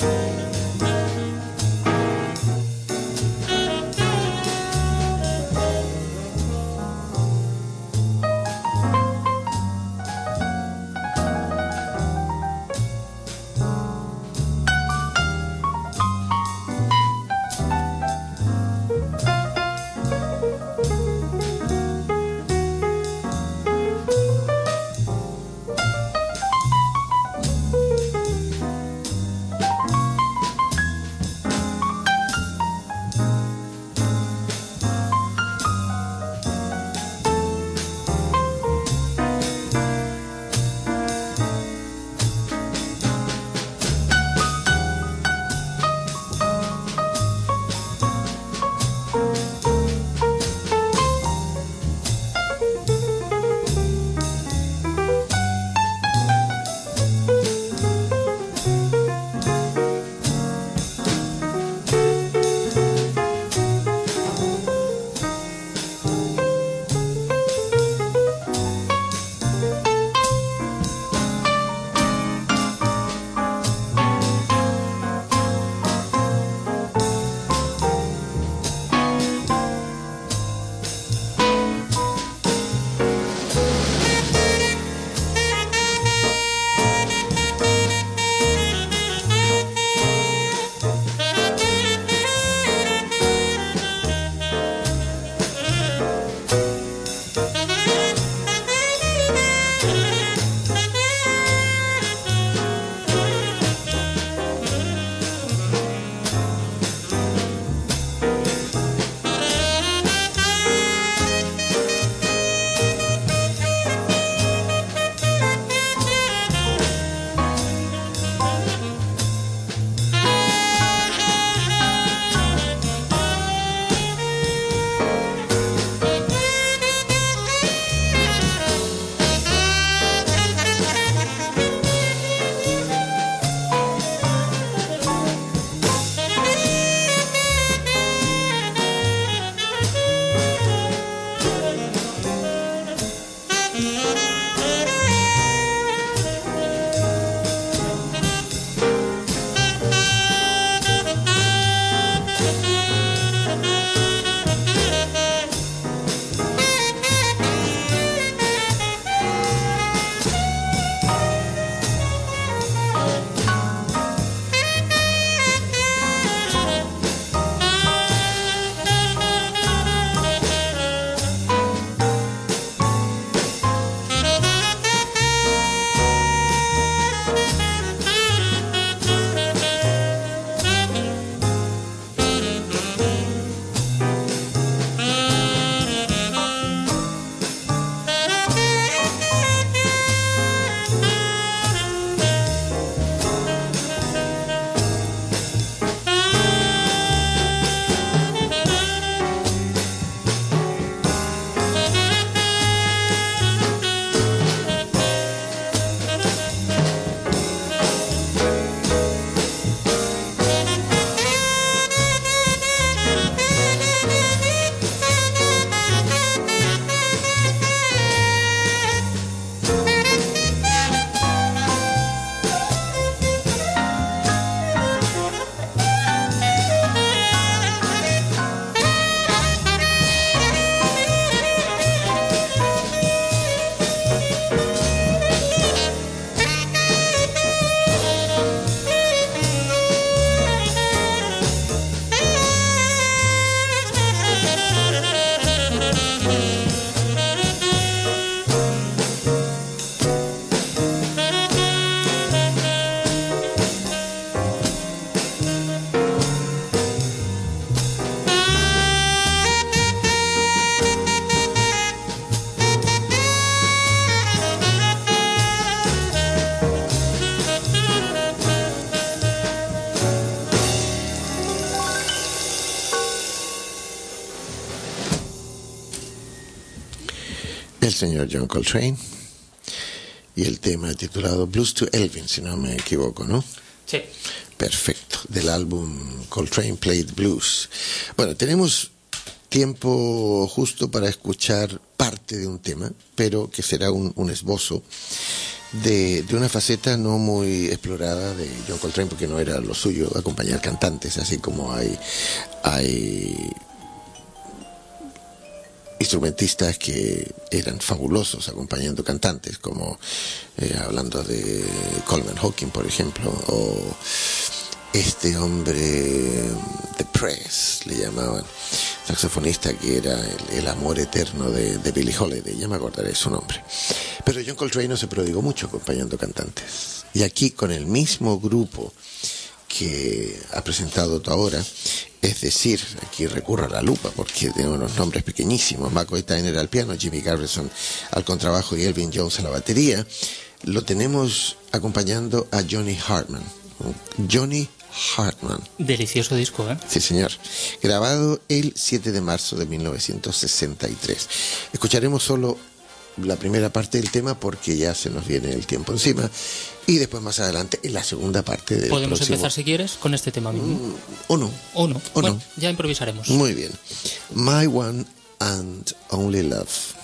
el señor John Coltrane y el tema titulado Blues to Elvin, si no me equivoco, ¿no? Sí. Perfecto, del álbum Coltrane Played Blues. Bueno, tenemos tiempo justo para escuchar parte de un tema, pero que será un esbozo de una faceta no muy explorada de John Coltrane, porque no era lo suyo acompañar cantantes, así como hay instrumentistas que eran fabulosos acompañando cantantes, como hablando de Coleman Hawking, por ejemplo, o este hombre, The Press le llamaban, saxofonista, que era el amor eterno de Billie Holiday, ya me acordaré su nombre. Pero John Coltrane no se prodigó mucho acompañando cantantes, y aquí con el mismo grupo que ha presentado tú ahora, es decir, aquí recurro a la lupa porque tiene unos nombres pequeñísimos: McCoy Tyner al piano, Jimmy Garrison al contrabajo y Elvin Jones a la batería. Lo tenemos acompañando a Johnny Hartman. Johnny Hartman. Delicioso disco, ¿eh? Sí, señor. Grabado el 7 de marzo de 1963. Escucharemos solo la primera parte del tema porque ya se nos viene el tiempo encima, y después más adelante en la segunda parte del Podemos próximo... empezar, si quieres, con este tema mismo. O no. Bueno, ya improvisaremos. Muy bien. My One and Only Love.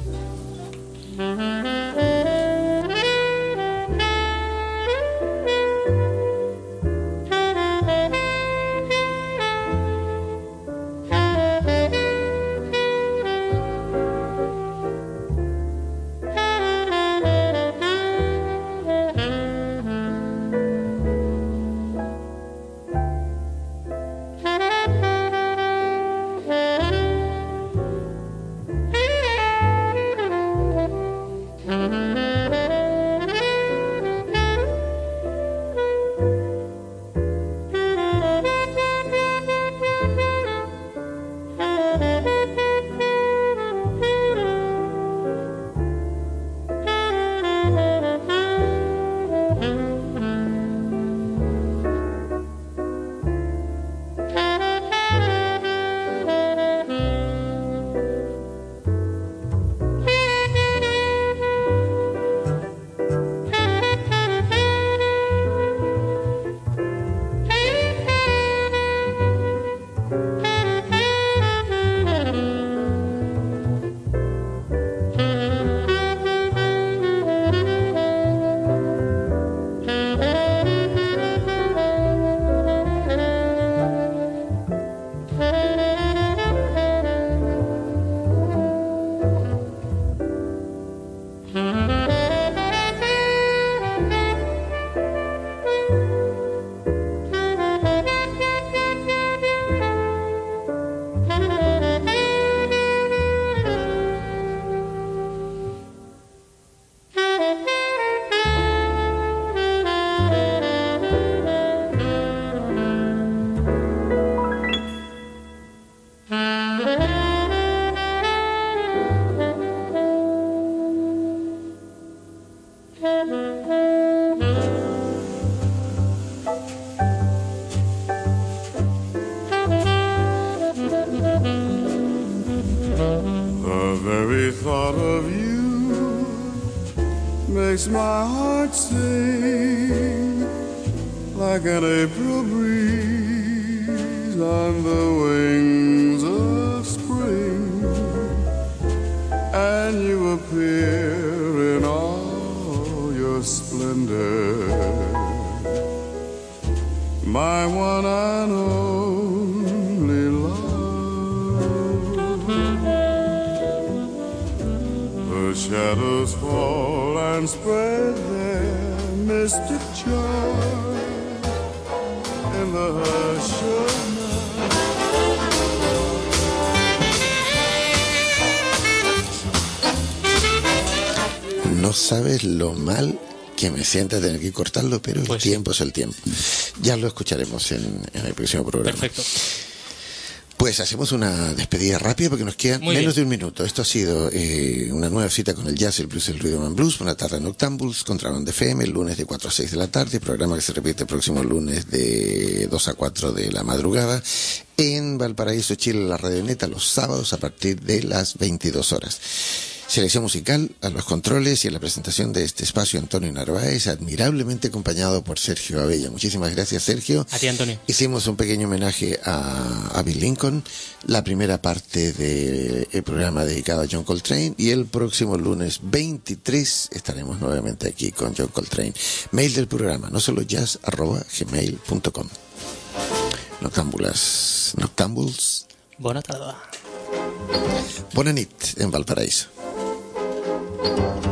Makes my heart sing like an April breeze on the wings of spring, and you appear in all your splendor, my one and only love. The shadows fall and spread their mystic charm in the hush of night. No sabes lo mal que me sienta tener que cortarlo, pero pues el tiempo es el tiempo. Ya lo escucharemos en el próximo programa. Perfecto. Pues hacemos una despedida rápida porque nos queda menos de un minuto. Esto ha sido una nueva cita con el jazz, el blues, el rhythm and blues, una tarde en Noctambules, Contrabanda FM, el lunes de 4 a 6 de la tarde, programa que se repite el próximo lunes de 2 a 4 de la madrugada, en Valparaíso, Chile, la Radio Neta, los sábados a partir de las 22 horas. Selección musical, a los controles y a la presentación de este espacio, Antonio Narváez, admirablemente acompañado por Sergio Abella. Muchísimas gracias, Sergio. A ti, Antonio. Hicimos un pequeño homenaje a Bill Lincoln, la primera parte del programa dedicado a John Coltrane, y el próximo lunes 23 estaremos nuevamente aquí con John Coltrane. Mail del programa, no solo jazz@gmail.com. Noctambuls. Bona tarda. Bona nit en Valparaíso.